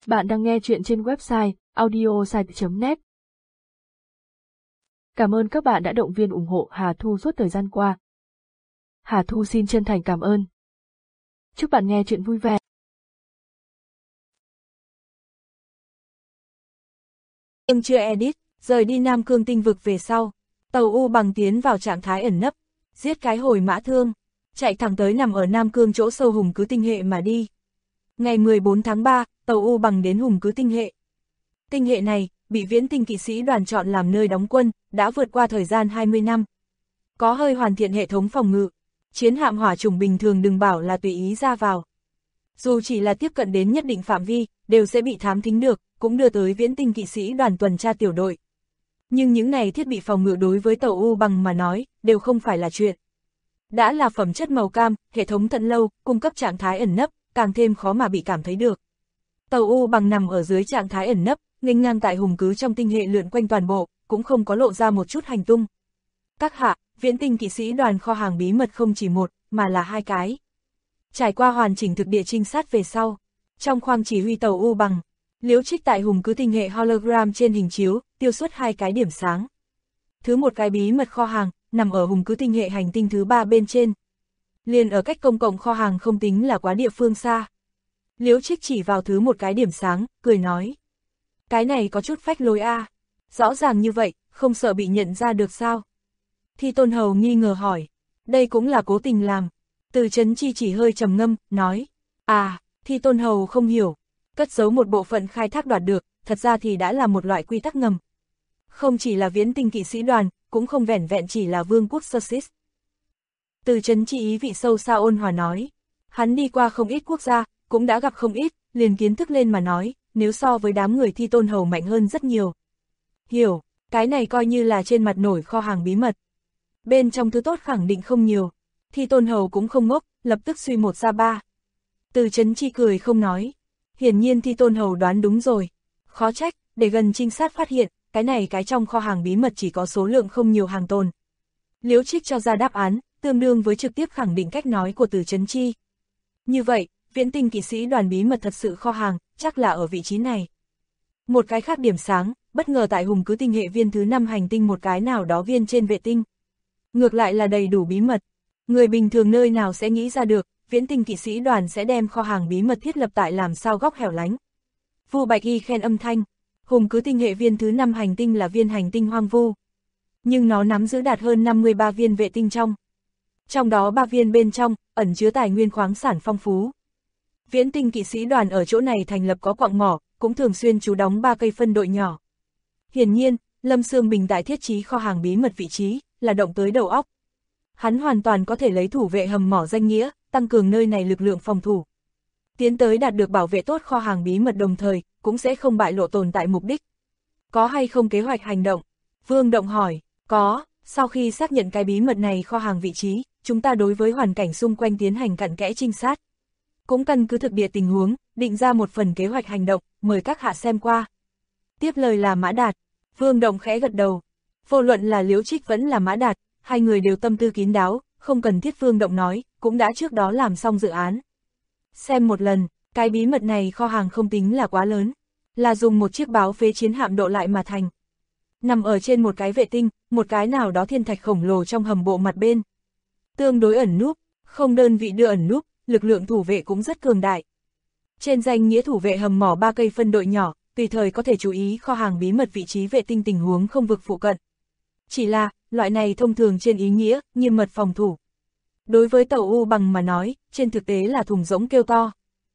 Bạn đang nghe chuyện trên website audiosite.net. Cảm ơn các bạn đã động viên ủng hộ Hà Thu suốt thời gian qua. Hà Thu xin chân thành cảm ơn. Chúc bạn nghe chuyện vui vẻ. Chưa edit, rời đi Nam Cương tinh vực về sau. Tàu U Bằng tiến vào trạng thái ẩn nấp, giết cái hồi mã thương, chạy thẳng tới nằm ở Nam Cương chỗ sâu Hùng Cứ tinh hệ mà đi. Ngày 14 tháng 3, tàu U Bằng đến Hùng Cứ tinh hệ. Tinh hệ này, bị Viễn Tinh kỵ sĩ đoàn chọn làm nơi đóng quân, đã vượt qua thời gian 20 năm. Có hơi hoàn thiện hệ thống phòng ngự, chiến hạm hỏa chủng bình thường đừng bảo là tùy ý ra vào. Dù chỉ là tiếp cận đến nhất định phạm vi, đều sẽ bị thám thính được, cũng đưa tới Viễn Tinh kỵ sĩ đoàn tuần tra tiểu đội. Nhưng những này thiết bị phòng ngự đối với tàu U Bằng mà nói, đều không phải là chuyện. Đã là phẩm chất màu cam, hệ thống thận lâu, cung cấp trạng thái ẩn nấp, càng thêm khó mà bị cảm thấy được. Tàu U Bằng nằm ở dưới trạng thái ẩn nấp, nghênh ngang tại Hùng Cứ trong tinh hệ lượn quanh toàn bộ, cũng không có lộ ra một chút hành tung. Các hạ, Viễn Tinh kỵ sĩ đoàn kho hàng bí mật không chỉ một, mà là hai cái. Trải qua hoàn chỉnh thực địa trinh sát về sau, trong khoang chỉ huy tàu U Bằng, Liễu Trích tại Hùng Cứ tinh hệ hologram trên hình chiếu, tiêu xuất hai cái điểm sáng. Thứ một cái bí mật kho hàng, nằm ở Hùng Cứ tinh hệ hành tinh thứ 3 bên trên. Liền ở cách công cộng kho hàng không tính là quá địa phương xa. Liễu Trích chỉ vào thứ một cái điểm sáng, cười nói. Cái này có chút phách lối a. Rõ ràng như vậy, không sợ bị nhận ra được sao? Thi Tôn Hầu nghi ngờ hỏi. Đây cũng là cố tình làm. Từ Chấn Chi chỉ hơi trầm ngâm, nói. À, Thi Tôn Hầu không hiểu. Cất giấu một bộ phận khai thác đoạt được, thật ra thì đã là một loại quy tắc ngầm. Không chỉ là Viễn Tinh kỵ sĩ đoàn, cũng không vẻn vẹn chỉ là vương quốc Sussex. Từ Chấn Chi ý vị sâu xa ôn hòa nói. Hắn đi qua không ít quốc gia, cũng đã gặp không ít, liền kiến thức lên mà nói, nếu so với đám người Thi Tôn Hầu mạnh hơn rất nhiều. Hiểu, cái này coi như là trên mặt nổi kho hàng bí mật. Bên trong thứ tốt khẳng định không nhiều. Thi Tôn Hầu cũng không ngốc, lập tức suy một ra ba. Từ Chấn Chi cười không nói. Hiển nhiên Thi Tôn Hầu đoán đúng rồi. Khó trách, để gần trinh sát phát hiện, cái trong kho hàng bí mật chỉ có số lượng không nhiều hàng tồn. Liễu Trích cho ra đáp án, tương đương với trực tiếp khẳng định cách nói của Từ Chấn Chi. Như vậy, Viễn Tinh kỵ sĩ đoàn bí mật thật sự kho hàng, chắc là ở vị trí này. Một cái khác điểm sáng, bất ngờ tại Hùng Cứ tinh hệ viên thứ 5 hành tinh một cái nào đó viên trên vệ tinh. Ngược lại là đầy đủ bí mật. Người bình thường nơi nào sẽ nghĩ ra được, Viễn Tinh kỵ sĩ đoàn sẽ đem kho hàng bí mật thiết lập tại làm sao góc hẻo lánh. Vu Bạch Y khen âm thanh. Hùng Cứ tinh hệ viên thứ 5 hành tinh là viên hành tinh hoang vu. Nhưng nó nắm giữ đạt hơn 53 viên vệ tinh trong. Trong đó 3 viên bên trong, ẩn chứa tài nguyên khoáng sản phong phú. Viễn Tinh kỵ sĩ đoàn ở chỗ này thành lập có quặng mỏ, cũng thường xuyên trú đóng 3 cây phân đội nhỏ. Hiển nhiên, Lâm Sương Bình tại thiết trí kho hàng bí mật vị trí, là động tới đầu óc. Hắn hoàn toàn có thể lấy thủ vệ hầm mỏ danh nghĩa, tăng cường nơi này lực lượng phòng thủ. Tiến tới đạt được bảo vệ tốt kho hàng bí mật đồng thời, cũng sẽ không bại lộ tồn tại mục đích. Có hay không kế hoạch hành động? Vương Động hỏi, có, sau khi xác nhận cái bí mật này kho hàng vị trí, chúng ta đối với hoàn cảnh xung quanh tiến hành cặn kẽ trinh sát. Cũng căn cứ thực địa tình huống, định ra một phần kế hoạch hành động, mời các hạ xem qua. Tiếp lời là Mã Đạt, Vương Động khẽ gật đầu. Vô luận là Liễu Trích vẫn là Mã Đạt, hai người đều tâm tư kín đáo, không cần thiết Vương Động nói, cũng đã trước đó làm xong dự án. Xem một lần, cái bí mật này kho hàng không tính là quá lớn, là dùng một chiếc báo phế chiến hạm độ lại mà thành. Nằm ở trên một cái vệ tinh, một cái nào đó thiên thạch khổng lồ trong hầm bộ mặt bên. Tương đối ẩn núp, không đơn vị đưa ẩn núp, lực lượng thủ vệ cũng rất cường đại. Trên danh nghĩa thủ vệ hầm mỏ 3 cây phân đội nhỏ, tùy thời có thể chú ý kho hàng bí mật vị trí vệ tinh tình huống không vực phụ cận. Chỉ là, loại này thông thường trên ý nghĩa, nghiêm mật phòng thủ. Đối với tàu U Bằng mà nói, trên thực tế là thùng rỗng kêu to.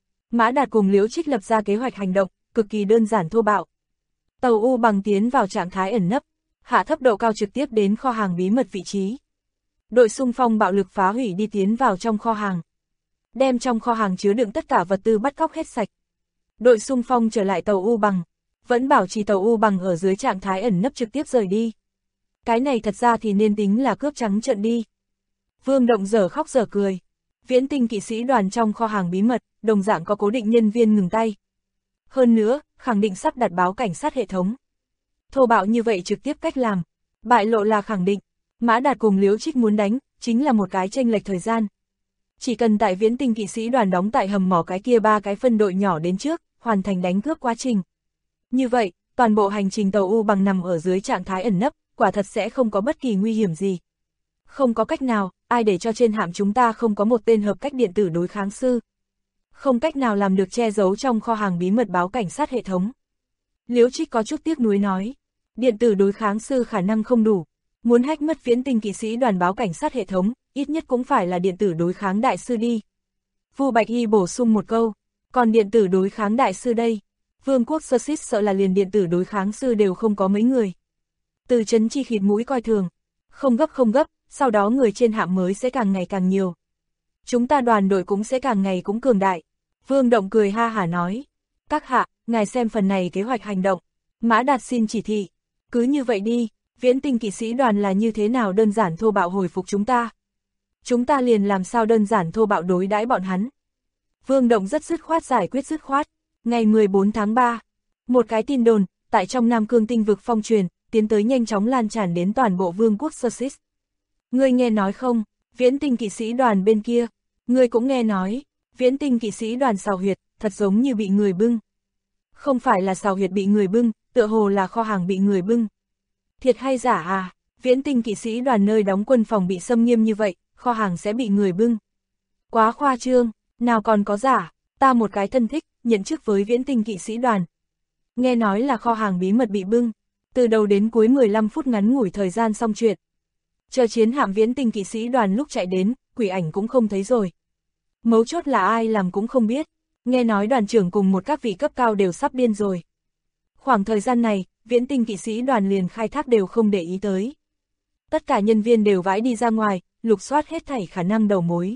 Mã Đạt cùng Liễu Trích lập ra kế hoạch hành động, cực kỳ đơn giản thô bạo. Tàu U Bằng tiến vào trạng thái ẩn nấp, hạ thấp độ cao trực tiếp đến kho hàng bí mật vị trí. Đội xung phong bạo lực phá hủy đi tiến vào trong kho hàng. Đem trong kho hàng chứa đựng tất cả vật tư bắt cóc hết sạch. Đội xung phong trở lại tàu U Bằng, vẫn bảo trì tàu U Bằng ở dưới trạng thái ẩn nấp trực tiếp rời đi. Cái này thật ra thì nên tính là cướp trắng trợn đi. Vương Động dở khóc dở cười. Viễn Tinh kỵ sĩ đoàn trong kho hàng bí mật, đồng dạng có cố định nhân viên ngừng tay. Hơn nữa, khẳng định sắp đặt báo cảnh sát hệ thống. Thô bạo như vậy trực tiếp cách làm, bại lộ là khẳng định. Mã Đạt cùng Liễu Trích muốn đánh, chính là một cái chênh lệch thời gian. Chỉ cần tại Viễn Tinh kỵ sĩ đoàn đóng tại hầm mỏ cái kia 3 cái phân đội nhỏ đến trước, hoàn thành đánh cướp quá trình. Như vậy, toàn bộ hành trình tàu U bằng nằm ở dưới trạng thái ẩn nấp, quả thật sẽ không có bất kỳ nguy hiểm gì. Không có cách nào, ai để cho trên hạm chúng ta không có một tên hợp cách điện tử đối kháng sư. Không cách nào làm được che giấu trong kho hàng bí mật báo cảnh sát hệ thống. Liễu Trích có chút tiếc nuối nói, điện tử đối kháng sư khả năng không đủ, muốn hack mất Viễn Tinh kỵ sĩ đoàn báo cảnh sát hệ thống, ít nhất cũng phải là điện tử đối kháng đại sư đi. Vu Bạch Y bổ sung một câu, còn điện tử đối kháng đại sư đây, Vương quốc Sơ Xít sợ là liền điện tử đối kháng sư đều không có mấy người. Từ Trấn Chi khịt mũi coi thường, không gấp, sau đó người trên hạm mới sẽ càng ngày càng nhiều. Chúng ta đoàn đội cũng sẽ càng ngày cũng cường đại. Vương Động cười ha hả nói, các hạ, ngài xem phần này kế hoạch hành động. Mã Đạt xin chỉ thị, cứ như vậy đi, Viễn Tinh kỵ sĩ đoàn là như thế nào đơn giản thô bạo hồi phục chúng ta. Chúng ta liền làm sao đơn giản thô bạo đối đãi bọn hắn. Vương Động rất dứt khoát giải quyết dứt khoát. Ngày 14 tháng 3, một cái tin đồn, tại trong Nam Cương tinh vực phong truyền, tiến tới nhanh chóng lan tràn đến toàn bộ vương quốc Sussex. Ngươi nghe nói không, Viễn Tinh kỵ sĩ đoàn bên kia, ngươi cũng nghe nói, Viễn Tinh kỵ sĩ đoàn xào huyệt, thật giống như bị người bưng. Không phải là xào huyệt bị người bưng, tựa hồ là kho hàng bị người bưng. Thiệt hay giả à, Viễn Tinh kỵ sĩ đoàn nơi đóng quân phòng bị xâm nghiêm như vậy, kho hàng sẽ bị người bưng. Quá khoa trương, nào còn có giả, ta một cái thân thích, nhận chức với Viễn Tinh kỵ sĩ đoàn. Nghe nói là kho hàng bí mật bị bưng, từ đầu đến cuối 15 phút ngắn ngủi thời gian xong chuyện. Chờ chiến hạm Viễn Tinh kỵ sĩ đoàn lúc chạy đến, quỷ ảnh cũng không thấy rồi. Mấu chốt là ai làm cũng không biết, nghe nói đoàn trưởng cùng một các vị cấp cao đều sắp điên rồi. Khoảng thời gian này, Viễn Tinh kỵ sĩ đoàn liền khai thác đều không để ý tới. Tất cả nhân viên đều vãi đi ra ngoài, lục soát hết thảy khả năng đầu mối.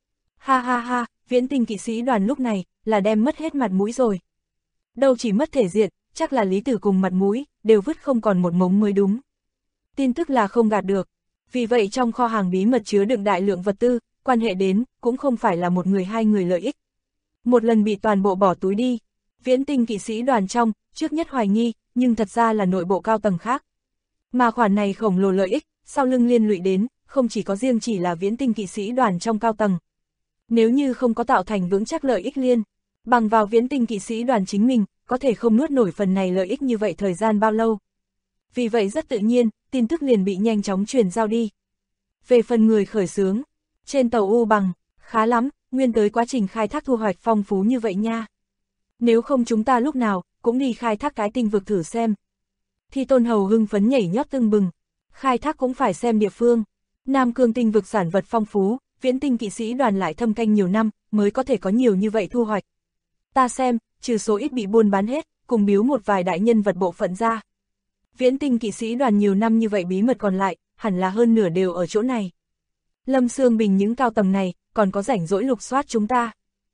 Ha ha ha, Viễn Tinh kỵ sĩ đoàn lúc này, là đem mất hết mặt mũi rồi. Đâu chỉ mất thể diện, chắc là lý tử cùng mặt mũi, đều vứt không còn một mống mới đúng. Tin tức là không gạt được. Vì vậy trong kho hàng bí mật chứa đựng đại lượng vật tư, quan hệ đến, cũng không phải là một người hai người lợi ích. Một lần bị toàn bộ bỏ túi đi, Viễn Tinh kỵ sĩ đoàn trong, trước nhất hoài nghi, nhưng thật ra là nội bộ cao tầng khác. Mà khoản này khổng lồ lợi ích, sau lưng liên lụy đến, không chỉ có riêng chỉ là Viễn Tinh kỵ sĩ đoàn trong cao tầng. Nếu như không có tạo thành vững chắc lợi ích liên, bằng vào Viễn Tinh kỵ sĩ đoàn chính mình, có thể không nuốt nổi phần này lợi ích như vậy thời gian bao lâu. Vì vậy rất tự nhiên, tin tức liền bị nhanh chóng truyền giao đi. Về phần người khởi xướng, trên tàu U bằng, khá lắm, nguyên tới quá trình khai thác thu hoạch phong phú như vậy nha. Nếu không chúng ta lúc nào, cũng đi khai thác cái tinh vực thử xem. Thì Tôn Hầu hưng phấn nhảy nhót tưng bừng, khai thác cũng phải xem địa phương. Nam Cương tinh vực sản vật phong phú, Viễn Tinh kỵ sĩ đoàn lại thâm canh nhiều năm, mới có thể có nhiều như vậy thu hoạch. Ta xem, trừ số ít bị buôn bán hết, cùng biếu một vài đại nhân vật bộ phận ra. Viễn Tinh kỵ sĩ đoàn nhiều năm như vậy bí mật còn lại, hẳn là hơn nửa đều ở chỗ này. Lâm Sương Bình những cao tầng này, còn có rảnh rỗi lục soát chúng ta.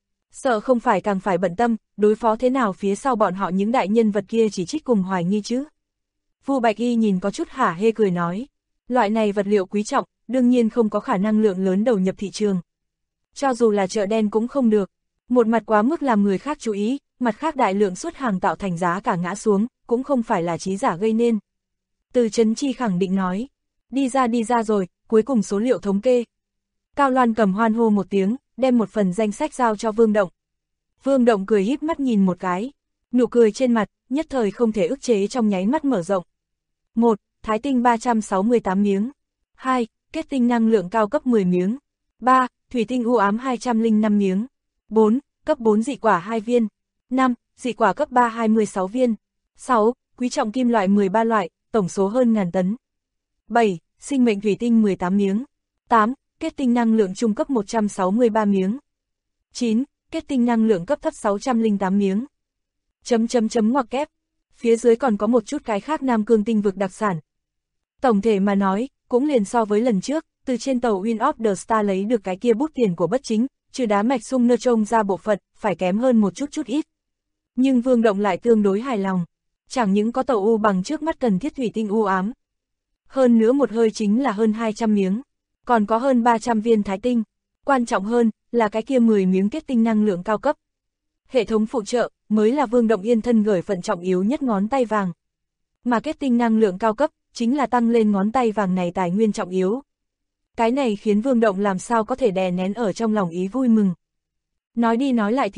Sợ không phải càng phải bận tâm, đối phó thế nào phía sau bọn họ những đại nhân vật kia chỉ trích cùng hoài nghi chứ. Vu Bạch Y nhìn có chút hả hê cười nói, loại này vật liệu quý trọng, đương nhiên không có khả năng lượng lớn đầu nhập thị trường. Cho dù là chợ đen cũng không được, một mặt quá mức làm người khác chú ý, mặt khác đại lượng xuất hàng tạo thành giá cả ngã xuống, cũng không phải là trí giả gây nên. Từ Trấn Chi khẳng định nói, đi ra rồi, cuối cùng số liệu thống kê. Cao Loan cầm hoan hô một tiếng, đem một phần danh sách giao cho Vương Động. Vương Động cười híp mắt nhìn một cái, nụ cười trên mặt, nhất thời không thể ức chế trong nháy mắt mở rộng. 1. Thái tinh 368 miếng. 2. Kết tinh năng lượng cao cấp 10 miếng. 3. Thủy tinh u ám 205 miếng. 4. Cấp 4 dị quả 2 viên. 5. Dị quả cấp 3 26 viên. 6. Quý trọng kim loại 13 loại, tổng số hơn ngàn tấn. 7. Sinh mệnh thủy tinh 18 miếng. 8. Kết tinh năng lượng trung cấp 163 miếng. 9. Kết tinh năng lượng cấp thấp 608 miếng. Ngoặc kép. Phía dưới còn có một chút cái khác Nam Cương tinh vực đặc sản. Tổng thể mà nói, cũng liền so với lần trước, từ trên tàu Win of the Star lấy được cái kia bút tiền của bất chính, trừ đá mạch sung nơ trông ra bộ phận, phải kém hơn một chút ít. Nhưng Vương Động lại tương đối hài lòng. Chẳng những có tàu U bằng trước mắt cần thiết thủy tinh u ám. Hơn nữa một hơi chính là hơn 200 miếng. Còn có hơn 300 viên thái tinh. Quan trọng hơn, là cái kia 10 miếng kết tinh năng lượng cao cấp. Hệ thống phụ trợ, mới là Vương Động yên thân gửi phận trọng yếu nhất ngón tay vàng. Mà kết tinh năng lượng cao cấp, chính là tăng lên ngón tay vàng này tài nguyên trọng yếu. Cái này khiến Vương Động làm sao có thể đè nén ở trong lòng ý vui mừng. Nói đi nói lại thì,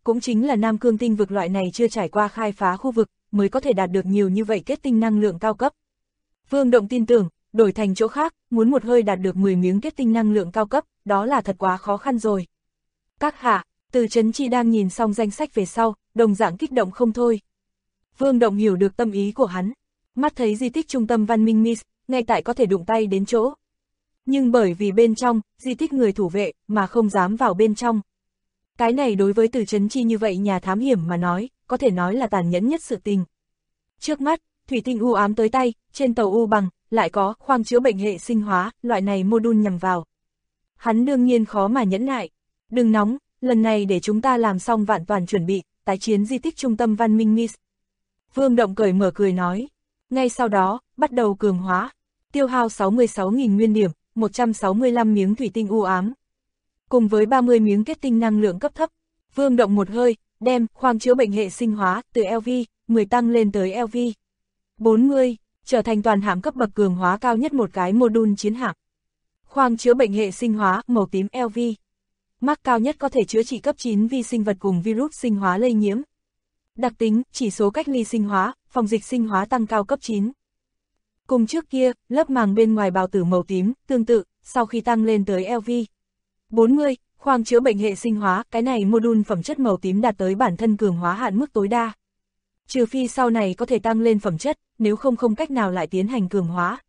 cũng chính là Nam Cương tinh vực loại này chưa trải qua khai phá khu vực, mới có thể đạt được nhiều như vậy kết tinh năng lượng cao cấp. Vương Động tin tưởng, đổi thành chỗ khác, muốn một hơi đạt được 10 miếng kết tinh năng lượng cao cấp, đó là thật quá khó khăn rồi. Các hạ, Từ Chấn Chi đang nhìn xong danh sách về sau, đồng dạng kích động không thôi. Vương Động hiểu được tâm ý của hắn, mắt thấy di tích trung tâm văn minh Mis, ngay tại có thể đụng tay đến chỗ. Nhưng bởi vì bên trong, di tích người thủ vệ, mà không dám vào bên trong. Cái này đối với Từ Chấn Chi như vậy nhà thám hiểm mà nói, có thể nói là tàn nhẫn nhất sự tình. Trước mắt, thủy tinh u ám tới tay, trên tàu u bằng, lại có khoang chữa bệnh hệ sinh hóa, loại này module nhằm vào. Hắn đương nhiên khó mà nhẫn nại. Đừng nóng, lần này để chúng ta làm xong vạn toàn chuẩn bị, tái chiến di tích trung tâm văn minh Mis. Vương Động cởi mở cười nói. Ngay sau đó, bắt đầu cường hóa. Tiêu hao 66.000 nguyên điểm, 165 miếng thủy tinh u ám. Cùng với 30 miếng kết tinh năng lượng cấp thấp, Vương Động một hơi, đem khoang chữa bệnh hệ sinh hóa từ LV10 tăng lên tới LV40, trở thành toàn hạm cấp bậc cường hóa cao nhất một cái module chiến hạm. Khoang chữa bệnh hệ sinh hóa màu tím LV. Mắc cao nhất có thể chữa trị cấp 9 vi sinh vật cùng virus sinh hóa lây nhiễm. Đặc tính, chỉ số cách ly sinh hóa, phòng dịch sinh hóa tăng cao cấp 9. Cùng trước kia, lớp màng bên ngoài bào tử màu tím, tương tự, sau khi tăng lên tới LV40, khoang chữa bệnh hệ sinh hóa, cái này module phẩm chất màu tím đạt tới bản thân cường hóa hạn mức tối đa. Trừ phi sau này có thể tăng lên phẩm chất, nếu không cách nào lại tiến hành cường hóa.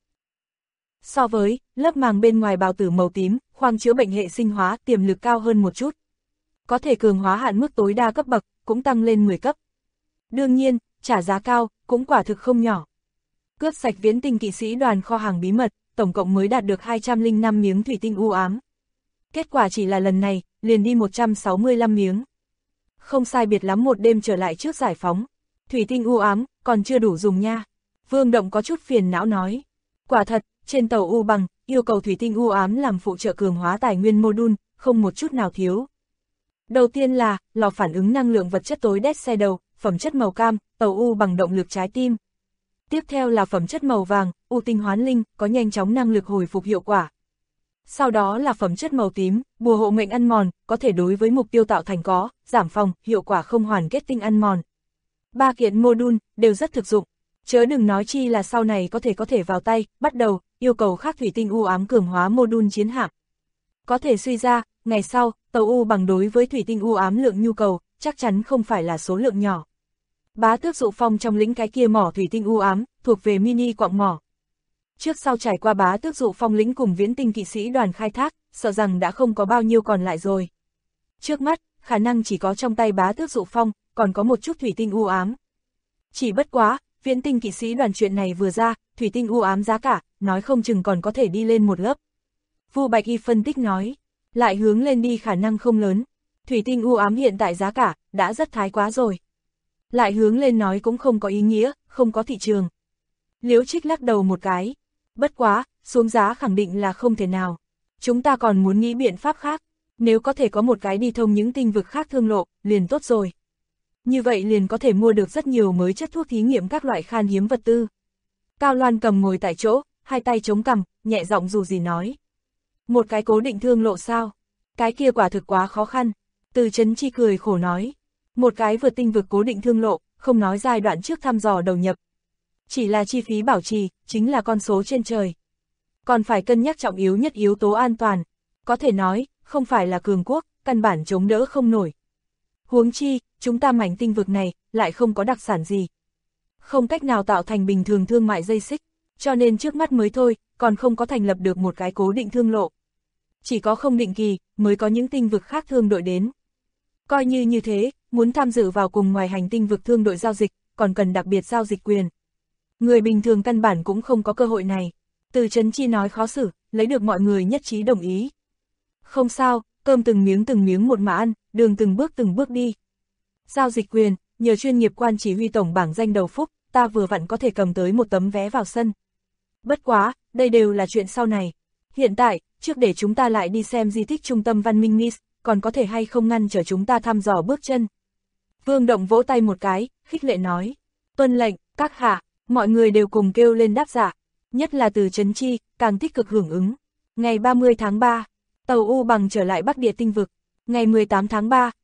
So với lớp màng bên ngoài bào tử màu tím, khoang chữa bệnh hệ sinh hóa tiềm lực cao hơn một chút. Có thể cường hóa hạn mức tối đa cấp bậc, cũng tăng lên 10 cấp. Đương nhiên, trả giá cao, cũng quả thực không nhỏ. Cướp sạch Viễn Tinh kỵ sĩ đoàn kho hàng bí mật, tổng cộng mới đạt được 205 miếng thủy tinh u ám. Kết quả chỉ là lần này, liền đi 165 miếng. Không sai biệt lắm một đêm trở lại trước giải phóng. Thủy tinh u ám, còn chưa đủ dùng nha. Vương Động có chút phiền não nói. Quả thật, trên tàu U bằng, yêu cầu thủy tinh u ám làm phụ trợ cường hóa tài nguyên module, không một chút nào thiếu. Đầu tiên là, lò phản ứng năng lượng vật chất tối đét xe đầu, phẩm chất màu cam, tàu U bằng động lực trái tim. Tiếp theo là phẩm chất màu vàng, U tinh hoán linh, có nhanh chóng năng lực hồi phục hiệu quả. Sau đó là phẩm chất màu tím, bùa hộ mệnh ăn mòn, có thể đối với mục tiêu tạo thành có, giảm phòng, hiệu quả không hoàn kết tinh ăn mòn. 3 kiện module, đều rất thực dụng. Chớ đừng nói chi là sau này có thể vào tay, bắt đầu, yêu cầu khác thủy tinh u ám cường hóa module chiến hạm. Có thể suy ra, ngày sau, tàu U bằng đối với thủy tinh u ám lượng nhu cầu, chắc chắn không phải là số lượng nhỏ. Bá Tước Dụ Phong trong lĩnh cái kia mỏ thủy tinh u ám, thuộc về mini quặng mỏ. Trước sau trải qua Bá Tước Dụ Phong lĩnh cùng Viễn Tinh kỵ sĩ đoàn khai thác, sợ rằng đã không có bao nhiêu còn lại rồi. Trước mắt, khả năng chỉ có trong tay Bá Tước Dụ Phong, còn có một chút thủy tinh u ám. Chỉ bất quá, Viễn Tinh kỵ sĩ đoàn chuyện này vừa ra, thủy tinh u ám giá cả, nói không chừng còn có thể đi lên một lớp. Vu Bạch Y phân tích nói, lại hướng lên đi khả năng không lớn. Thủy tinh u ám hiện tại giá cả, đã rất thái quá rồi. Lại hướng lên nói cũng không có ý nghĩa, không có thị trường. Liễu Trích lắc đầu một cái. Bất quá, xuống giá khẳng định là không thể nào. Chúng ta còn muốn nghĩ biện pháp khác. Nếu có thể có một cái đi thông những tinh vực khác thương lộ, liền tốt rồi. Như vậy liền có thể mua được rất nhiều mới chất thuốc thí nghiệm các loại khan hiếm vật tư. Cao Loan Cầm ngồi tại chỗ, hai tay chống cằm, nhẹ giọng dù gì nói. Một cái cố định thương lộ sao? Cái kia quả thực quá khó khăn. Từ Chấn Chi cười khổ nói. Một cái vượt tinh vực cố định thương lộ, không nói giai đoạn trước thăm dò đầu nhập. Chỉ là chi phí bảo trì, chính là con số trên trời. Còn phải cân nhắc trọng yếu nhất yếu tố an toàn. Có thể nói, không phải là cường quốc, căn bản chống đỡ không nổi. Huống chi, chúng ta mảnh tinh vực này, lại không có đặc sản gì. Không cách nào tạo thành bình thường thương mại dây xích, cho nên trước mắt mới thôi, còn không có thành lập được một cái cố định thương lộ. Chỉ có không định kỳ, mới có những tinh vực khác thương đội đến. Coi như thế, muốn tham dự vào cùng ngoài hành tinh vực thương đội giao dịch, còn cần đặc biệt giao dịch quyền. Người bình thường căn bản cũng không có cơ hội này. Từ Chấn Chi nói khó xử, lấy được mọi người nhất trí đồng ý. Không sao, cơm từng miếng một mà ăn, đường từng bước đi. Giao dịch quyền, nhờ chuyên nghiệp quan chỉ huy tổng bảng danh đầu phúc, ta vừa vặn có thể cầm tới một tấm vé vào sân. Bất quá, đây đều là chuyện sau này. Hiện tại, trước để chúng ta lại đi xem di tích trung tâm văn minh Nis, còn có thể hay không ngăn trở chúng ta thăm dò bước chân. Vương Động vỗ tay một cái, khích lệ nói. Tuân lệnh, các hạ, mọi người đều cùng kêu lên đáp dạ. Nhất là Từ Chấn Chi, càng tích cực hưởng ứng. Ngày 30 tháng 3, tàu U bằng trở lại Bắc Địa tinh vực. Ngày 18 tháng 3,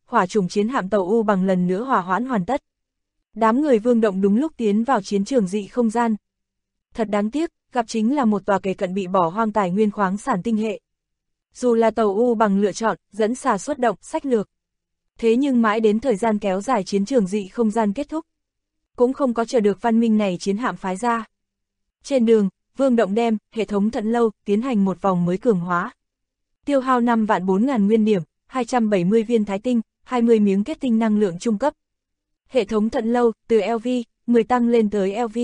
hỏa chủng chiến hạm tàu U Bằng lần nữa hòa hoãn hoàn tất. Đám người Vương Động đúng lúc tiến vào chiến trường dị không gian. Thật đáng tiếc, gặp chính là một tòa kề cận bị bỏ hoang tài nguyên khoáng sản tinh hệ. Dù là tàu U Bằng lựa chọn, dẫn xà xuất động, sách lược. Thế nhưng mãi đến thời gian kéo dài chiến trường dị không gian kết thúc, cũng không có chờ được văn minh này chiến hạm phái ra. Trên đường, Vương Động đem hệ thống Thận Lâu tiến hành một vòng mới cường hóa. Tiêu hao 5.400.000 nguyên điểm, 270 viên thái tinh, 20 miếng kết tinh năng lượng trung cấp. Hệ thống Thận Lâu từ LV 10 tăng lên tới LV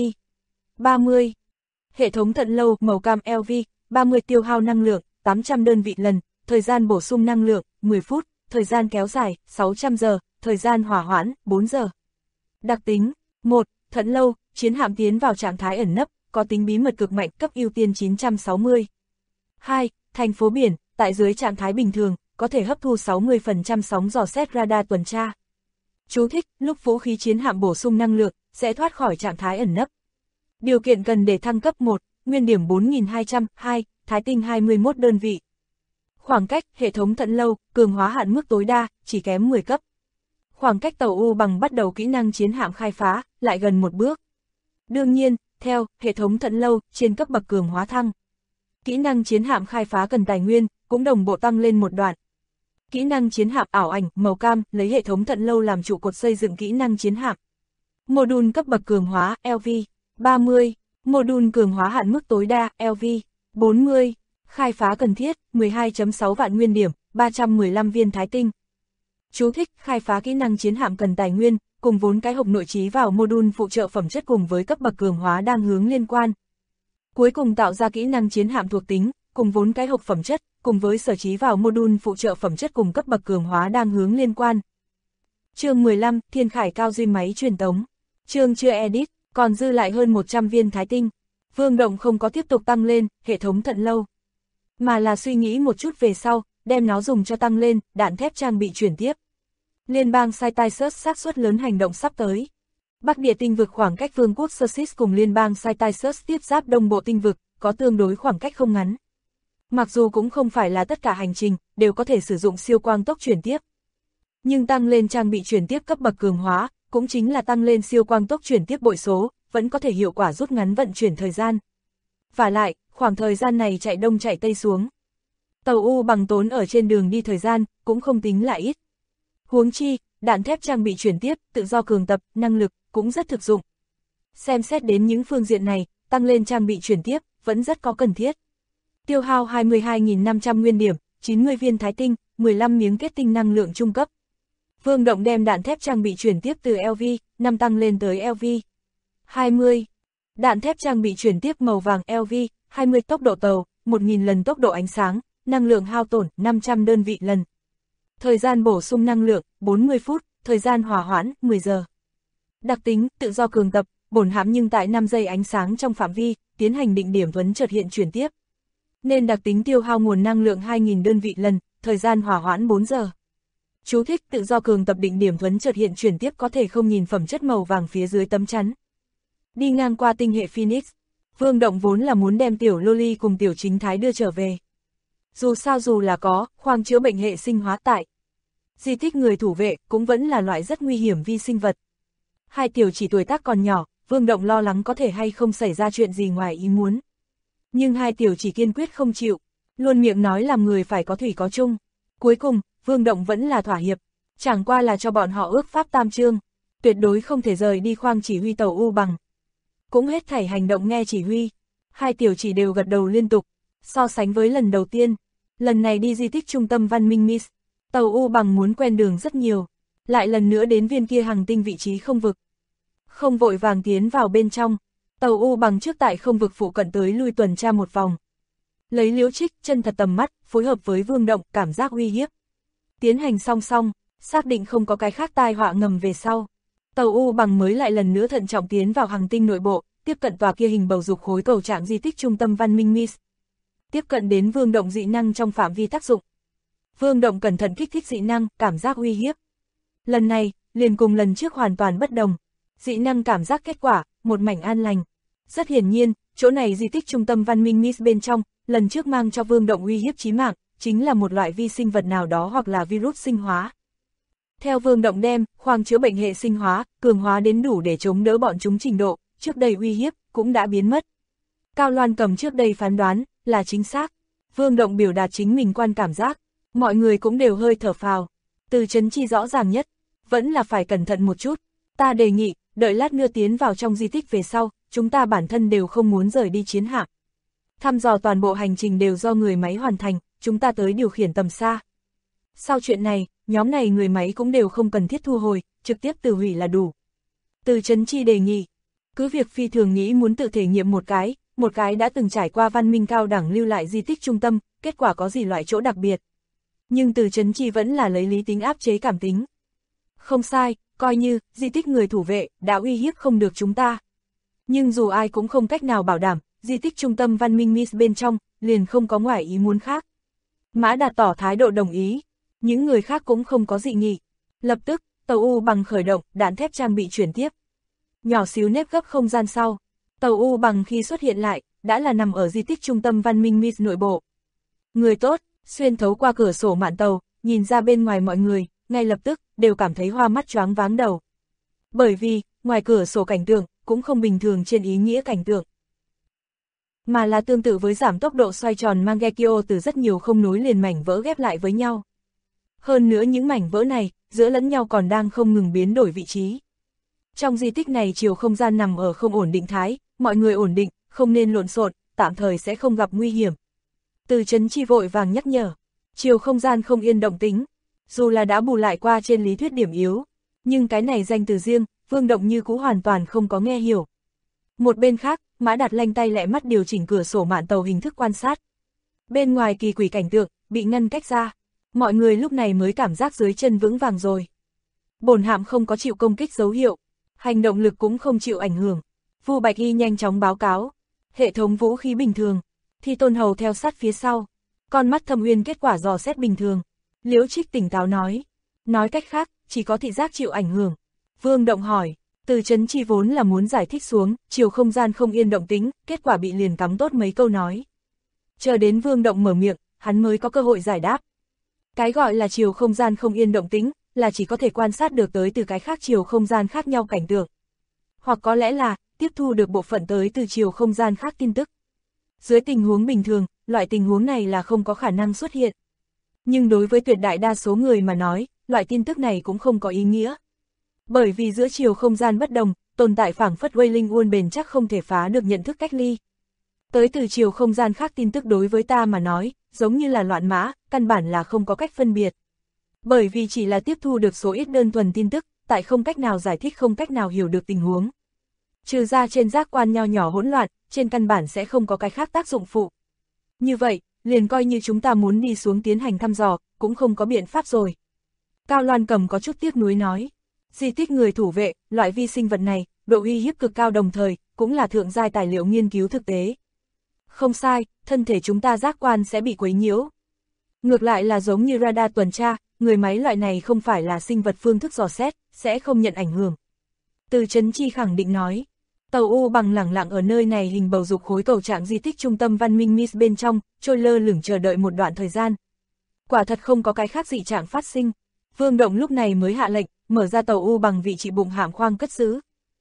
30. Hệ thống Thận Lâu màu cam LV 30 tiêu hao năng lượng 800 đơn vị lần, thời gian bổ sung năng lượng 10 phút, thời gian kéo dài 600 giờ, thời gian hỏa hoãn 4 giờ. Đặc tính 1. Thận Lâu, chiến hạm tiến vào trạng thái ẩn nấp, có tính bí mật cực mạnh, cấp ưu tiên 960. 2. Thành phố biển, tại dưới trạng thái bình thường, có thể hấp thu 60% sóng dò xét radar tuần tra. Chú thích, lúc vũ khí chiến hạm bổ sung năng lượng, sẽ thoát khỏi trạng thái ẩn nấp. Điều kiện cần để thăng cấp 1, nguyên điểm 4.200, 2, thái tinh 21 đơn vị. Khoảng cách, hệ thống Thận Lâu, cường hóa hạn mức tối đa, chỉ kém 10 cấp. Khoảng cách tàu U Bằng bắt đầu kỹ năng chiến hạm khai phá, lại gần một bước. Đương nhiên, theo hệ thống Thận Lâu, trên cấp bậc cường hóa thăng, kỹ năng chiến hạm khai phá cần tài nguyên, cũng đồng bộ tăng lên một đoạn. Kỹ năng chiến hạm ảo ảnh, màu cam, lấy hệ thống Thận Lâu làm trụ cột xây dựng kỹ năng chiến hạm. Module cấp bậc cường hóa, LV 30, module cường hóa hạn mức tối đa, LV 40, khai phá cần thiết, 12.6 vạn nguyên điểm, 315 viên thái tinh. Chú thích, khai phá kỹ năng chiến hạm cần tài nguyên, cùng vốn cái hộp nội trí vào module phụ trợ phẩm chất cùng với cấp bậc cường hóa đang hướng liên quan. Cuối cùng tạo ra kỹ năng chiến hạm thuộc tính, cùng vốn cái hộp phẩm chất, cùng với sở trí vào module phụ trợ phẩm chất cùng cấp bậc cường hóa đang hướng liên quan. Chương 15, Thiên Khải Cao Duy máy truyền tống. Chương chưa edit, còn dư lại hơn 100 viên thái tinh. Vương Động không có tiếp tục tăng lên hệ thống Thận Lâu, mà là suy nghĩ một chút về sau, đem nó dùng cho tăng lên đạn thép trang bị chuyển tiếp. Liên bang Cytisus xác suất lớn hành động sắp tới. Bắc địa tinh vực khoảng cách vương quốc Sersis cùng liên bang Cytisus tiếp giáp đông bộ tinh vực, có tương đối khoảng cách không ngắn. Mặc dù cũng không phải là tất cả hành trình đều có thể sử dụng siêu quang tốc chuyển tiếp, nhưng tăng lên trang bị chuyển tiếp cấp bậc cường hóa, cũng chính là tăng lên siêu quang tốc chuyển tiếp bội số, vẫn có thể hiệu quả rút ngắn vận chuyển thời gian. Vả lại, khoảng thời gian này chạy đông chạy tây xuống, tàu U Bằng tốn ở trên đường đi thời gian, cũng không tính là ít. Huống chi, đạn thép trang bị chuyển tiếp, tự do cường tập, năng lực, cũng rất thực dụng. Xem xét đến những phương diện này, tăng lên trang bị chuyển tiếp, vẫn rất có cần thiết. Tiêu hao 22.500 nguyên điểm, 90 viên thái tinh, 15 miếng kết tinh năng lượng trung cấp. Vương Động đem đạn thép trang bị chuyển tiếp từ LV 5 tăng lên tới LV 20. Đạn thép trang bị chuyển tiếp màu vàng LV 20 tốc độ tàu, 1.000 lần tốc độ ánh sáng, năng lượng hao tổn 500 đơn vị lần. Thời gian bổ sung năng lượng 40 phút, thời gian hỏa hoãn 10 giờ. Đặc tính tự do cường tập, bổn hãm nhưng tại 5 giây ánh sáng trong phạm vi, tiến hành định điểm thuấn chợt hiện chuyển tiếp. Nên đặc tính tiêu hao nguồn năng lượng 2.000 đơn vị lần, thời gian hỏa hoãn 4 giờ. Chú thích, tự do cường tập định điểm thuấn chợt hiện chuyển tiếp có thể không nhìn phẩm chất màu vàng phía dưới tấm chắn. Đi ngang qua tinh hệ Phoenix, Vương Động vốn là muốn đem tiểu Loli cùng tiểu Chính Thái đưa trở về. Dù sao dù là có khoang chữa bệnh hệ sinh hóa tại di tích người thủ vệ, cũng vẫn là loại rất nguy hiểm vi sinh vật. Hai tiểu chỉ tuổi tác còn nhỏ, Vương Động lo lắng có thể hay không xảy ra chuyện gì ngoài ý muốn. Nhưng hai tiểu chỉ kiên quyết không chịu, luôn miệng nói làm người phải có thủy có chung. Cuối cùng, Vương Động vẫn là thỏa hiệp, chẳng qua là cho bọn họ ước pháp tam chương, tuyệt đối không thể rời đi khoang chỉ huy tàu U Bằng. Cũng hết thảy hành động nghe chỉ huy, hai tiểu chỉ đều gật đầu liên tục. So sánh với lần đầu tiên, lần này đi di tích trung tâm văn minh Mis, tàu U Bằng muốn quen đường rất nhiều, lại lần nữa đến viên kia hành tinh vị trí không vực. Không vội vàng tiến vào bên trong, tàu U Bằng trước tại không vực phụ cận tới lui tuần tra một vòng. Lấy Liễu Trích chân thật tầm mắt, phối hợp với Vương Động cảm giác uy hiếp. Tiến hành song song, xác định không có cái khác tai họa ngầm về sau. Tàu U Bằng mới lại lần nữa thận trọng tiến vào hành tinh nội bộ, tiếp cận tòa kia hình bầu dục khối cầu trạng di tích trung tâm văn minh Mis. Tiếp cận đến Vương Động dị năng trong phạm vi tác dụng. Vương Động cẩn thận kích thích dị năng, cảm giác uy hiếp. Lần này, liền cùng lần trước hoàn toàn bất đồng. Dị năng cảm giác kết quả, một mảnh an lành. Rất hiển nhiên, chỗ này di tích trung tâm văn minh Mis bên trong, lần trước mang cho Vương Động uy hiếp chí mạng, chính là một loại vi sinh vật nào đó hoặc là virus sinh hóa. Theo Vương Động đem khoang chữa bệnh hệ sinh hóa, cường hóa đến đủ để chống đỡ bọn chúng trình độ, trước đây uy hiếp, cũng đã biến mất. Cao Loan Cầm trước đây phán đoán, là chính xác. Vương Động biểu đạt chính mình quan cảm giác, mọi người cũng đều hơi thở phào. Từ Chấn Chi rõ ràng nhất, vẫn là phải cẩn thận một chút. Ta đề nghị, đợi lát nữa tiến vào trong di tích về sau, chúng ta bản thân đều không muốn rời đi chiến hạm. Thăm dò toàn bộ hành trình đều do người máy hoàn thành, chúng ta tới điều khiển tầm xa. Sau chuyện này, nhóm này người máy cũng đều không cần thiết thu hồi, trực tiếp tự hủy là đủ. Từ Chấn Chi đề nghị, cứ việc phi thường nghĩ muốn tự thể nghiệm một cái đã từng trải qua văn minh cao đẳng lưu lại di tích trung tâm, kết quả có gì loại chỗ đặc biệt. Nhưng Từ Chấn Chi vẫn là lấy lý tính áp chế cảm tính. Không sai, coi như di tích người thủ vệ đã uy hiếp không được chúng ta. Nhưng dù ai cũng không cách nào bảo đảm, di tích trung tâm văn minh Mis bên trong, liền không có ngoài ý muốn khác. Mã Đạt tỏ thái độ đồng ý, những người khác cũng không có dị nghị. Lập tức, tàu U bằng khởi động, đạn thép trang bị chuyển tiếp. Nhỏ xíu nếp gấp không gian sau, tàu U bằng khi xuất hiện lại, đã là nằm ở di tích trung tâm văn minh Mis nội bộ. Người tốt, xuyên thấu qua cửa sổ mạn tàu, nhìn ra bên ngoài mọi người, ngay lập tức, đều cảm thấy hoa mắt choáng váng đầu. Bởi vì, ngoài cửa sổ cảnh tượng, cũng không bình thường trên ý nghĩa cảnh tượng. Mà là tương tự với giảm tốc độ xoay tròn Mangekyo từ rất nhiều không nối liền mảnh vỡ ghép lại với nhau. Hơn nữa những mảnh vỡ này, giữa lẫn nhau còn đang không ngừng biến đổi vị trí. Trong di tích này chiều không gian nằm ở không ổn định thái, mọi người ổn định, không nên lộn xộn, tạm thời sẽ không gặp nguy hiểm. Từ Chấn Chi vội vàng nhắc nhở, chiều không gian không yên động tính, dù là đã bù lại qua trên lý thuyết điểm yếu, nhưng cái này danh từ riêng, Vương Động như cũ hoàn toàn không có nghe hiểu. Một bên khác, Mã Đạt lanh tay lẹ mắt điều chỉnh cửa sổ mạn tàu hình thức quan sát. Bên ngoài kỳ quỷ cảnh tượng, bị ngăn cách ra, mọi người lúc này mới cảm giác dưới chân vững vàng rồi. Bổn hạm không có chịu công kích dấu hiệu, hành động lực cũng không chịu ảnh hưởng. Vu Bạch Y nhanh chóng báo cáo, hệ thống vũ khí bình thường, Thi Tôn Hầu theo sát phía sau, con mắt Thâm Uyên kết quả dò xét bình thường. Liễu Trích tỉnh táo nói cách khác, chỉ có thị giác chịu ảnh hưởng. Vương Động hỏi, Từ Chấn Chi vốn là muốn giải thích xuống, chiều không gian không yên động tính, kết quả bị liền cắm tốt mấy câu nói. Chờ đến Vương Động mở miệng, hắn mới có cơ hội giải đáp. Cái gọi là chiều không gian không yên động tính, là chỉ có thể quan sát được tới từ cái khác chiều không gian khác nhau cảnh tượng. Hoặc có lẽ là, tiếp thu được bộ phận tới từ chiều không gian khác tin tức. Dưới tình huống bình thường, loại tình huống này là không có khả năng xuất hiện. Nhưng đối với tuyệt đại đa số người mà nói, loại tin tức này cũng không có ý nghĩa. Bởi vì giữa chiều không gian bất đồng, tồn tại phảng phất Wei Linh Uôn bền chắc không thể phá được nhận thức cách ly. Tới từ chiều không gian khác tin tức đối với ta mà nói, giống như là loạn mã, căn bản là không có cách phân biệt. Bởi vì chỉ là tiếp thu được số ít đơn thuần tin tức, tại không cách nào giải thích không cách nào hiểu được tình huống. Trừ ra trên giác quan nho nhỏ hỗn loạn, trên căn bản sẽ không có cái khác tác dụng phụ. Như vậy, liền coi như chúng ta muốn đi xuống tiến hành thăm dò, cũng không có biện pháp rồi. Cao Loan Cầm có chút tiếc nuối nói, di tích người thủ vệ, loại vi sinh vật này, độ uy hiếp cực cao đồng thời, cũng là thượng giai tài liệu nghiên cứu thực tế. Không sai, thân thể chúng ta giác quan sẽ bị quấy nhiễu. Ngược lại là giống như radar tuần tra, người máy loại này không phải là sinh vật phương thức dò xét, sẽ không nhận ảnh hưởng. Từ Chấn Chi khẳng định nói, tàu U bằng lẳng lặng ở nơi này hình bầu dục khối cầu trạng di tích trung tâm văn minh Mis bên trong, trôi lơ lửng chờ đợi một đoạn thời gian. Quả thật không có cái khác dị trạng phát sinh. Vương Động lúc này mới hạ lệnh, mở ra tàu U bằng vị trí bụng hạm khoang cất giữ.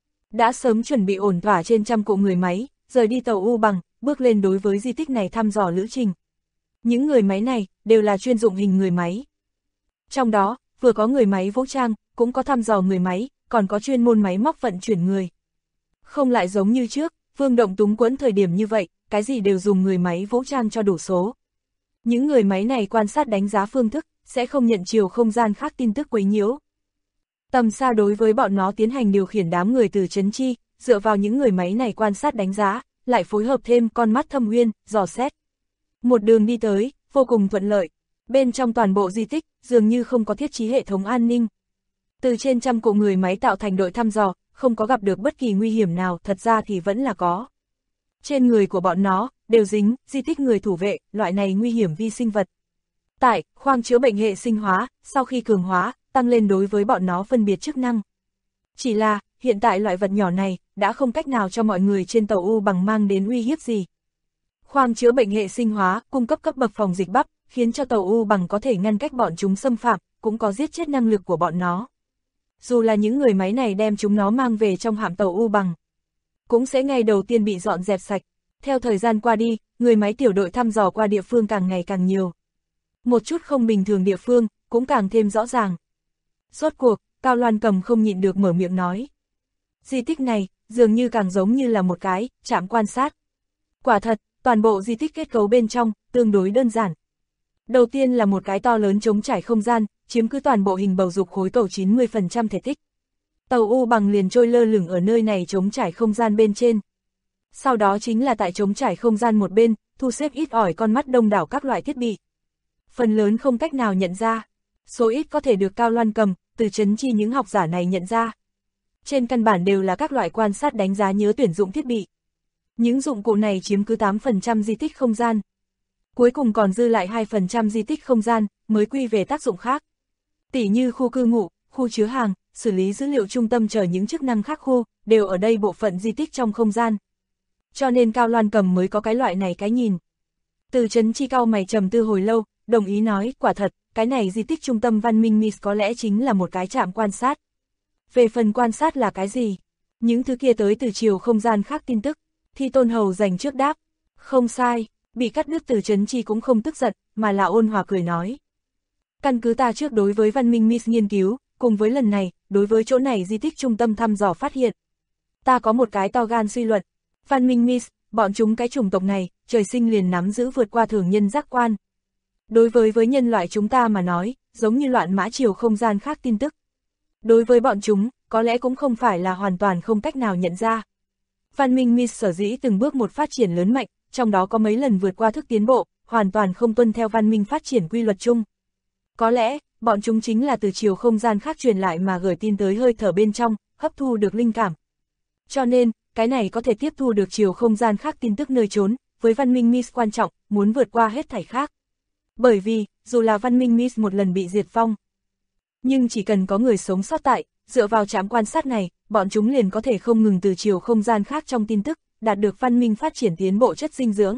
Đã sớm chuẩn bị ổn thỏa trên trăm cỗ người máy, rời đi tàu U bằng, bước lên đối với di tích này thăm dò lữ trình. Những người máy này, đều là chuyên dụng hình người máy. Trong đó, vừa có người máy vũ trang, cũng có thăm dò người máy, còn có chuyên môn máy móc vận chuyển người. Không lại giống như trước, Vương Động túng quẫn thời điểm như vậy, cái gì đều dùng người máy vũ trang cho đủ số. Những người máy này quan sát đánh giá phương thức, sẽ không nhận chiều không gian khác tin tức quấy nhiễu. Tầm xa đối với bọn nó tiến hành điều khiển đám người Từ Chấn Chi, dựa vào những người máy này quan sát đánh giá, lại phối hợp thêm con mắt Thâm Uyên, dò xét. Một đường đi tới, vô cùng thuận lợi. Bên trong toàn bộ di tích, dường như không có thiết trí hệ thống an ninh. Từ trên trăm cỗ người máy tạo thành đội thăm dò, không có gặp được bất kỳ nguy hiểm nào, thật ra thì vẫn là có. Trên người của bọn nó, đều dính, di tích người thủ vệ, loại này nguy hiểm vi sinh vật. Tại, khoang chữa bệnh hệ sinh hóa, sau khi cường hóa, tăng lên đối với bọn nó phân biệt chức năng. Chỉ là, hiện tại loại vật nhỏ này, đã không cách nào cho mọi người trên tàu U bằng mang đến uy hiếp gì. Khoang chữa bệnh hệ sinh hóa, cung cấp cấp bậc phòng dịch bắp, khiến cho tàu U bằng có thể ngăn cách bọn chúng xâm phạm, cũng có giết chết năng lực của bọn nó. Dù là những người máy này đem chúng nó mang về trong hạm tàu U Bằng, cũng sẽ ngay đầu tiên bị dọn dẹp sạch. Theo thời gian qua đi, người máy tiểu đội thăm dò qua địa phương càng ngày càng nhiều. Một chút không bình thường địa phương, cũng càng thêm rõ ràng. Rốt cuộc, Cao Loan Cầm không nhịn được mở miệng nói. Di tích này, dường như càng giống như là một cái trạm quan sát. Quả thật, toàn bộ di tích kết cấu bên trong, tương đối đơn giản. Đầu tiên là một cái to lớn trống trải không gian, chiếm cứ toàn bộ hình bầu dục khối cầu 90% thể tích. Tàu U Bằng liền trôi lơ lửng ở nơi này trống trải không gian bên trên. Sau đó chính là tại trống trải không gian một bên, thu xếp ít ỏi con mắt đông đảo các loại thiết bị. Phần lớn không cách nào nhận ra, số ít có thể được Cao Loan Cầm, Từ Chấn Chi những học giả này nhận ra. Trên căn bản đều là các loại quan sát đánh giá nhớ tuyển dụng thiết bị. Những dụng cụ này chiếm cứ 8% di tích không gian. Cuối cùng còn dư lại 2% di tích không gian, mới quy về tác dụng khác. Tỉ như khu cư ngụ, khu chứa hàng, xử lý dữ liệu trung tâm chờ những chức năng khác khu, đều ở đây bộ phận di tích trong không gian. Cho nên Cao Loan Cầm mới có cái loại này cái nhìn. Từ Chấn Chi cau mày trầm tư hồi lâu, đồng ý nói, quả thật, cái này di tích trung tâm văn minh Mis có lẽ chính là một cái trạm quan sát. Về phần quan sát là cái gì? Những thứ kia tới từ chiều không gian khác tin tức, Thi Tôn Hầu dành trước đáp. Không sai, bị cắt đứt Từ Chấn Chi cũng không tức giận, mà là ôn hòa cười nói. Căn cứ ta trước đối với văn minh Mis nghiên cứu, cùng với lần này, đối với chỗ này di tích trung tâm thăm dò phát hiện. Ta có một cái to gan suy luận, văn minh Mis, bọn chúng cái chủng tộc này, trời sinh liền nắm giữ vượt qua thường nhân giác quan. Đối với nhân loại chúng ta mà nói, giống như loạn mã chiều không gian khác tin tức. Đối với bọn chúng, có lẽ cũng không phải là hoàn toàn không cách nào nhận ra. Văn minh Mis sở dĩ từng bước một phát triển lớn mạnh, trong đó có mấy lần vượt qua thức tiến bộ, hoàn toàn không tuân theo văn minh phát triển quy luật chung. Có lẽ, bọn chúng chính là từ chiều không gian khác truyền lại mà gửi tin tới hơi thở bên trong, hấp thu được linh cảm. Cho nên, cái này có thể tiếp thu được chiều không gian khác tin tức nơi trốn, với văn minh Mis quan trọng, muốn vượt qua hết thảy khác. Bởi vì, dù là văn minh Mis một lần bị diệt vong, nhưng chỉ cần có người sống sót tại, dựa vào trạm quan sát này, bọn chúng liền có thể không ngừng từ chiều không gian khác trong tin tức, đạt được văn minh phát triển tiến bộ chất dinh dưỡng.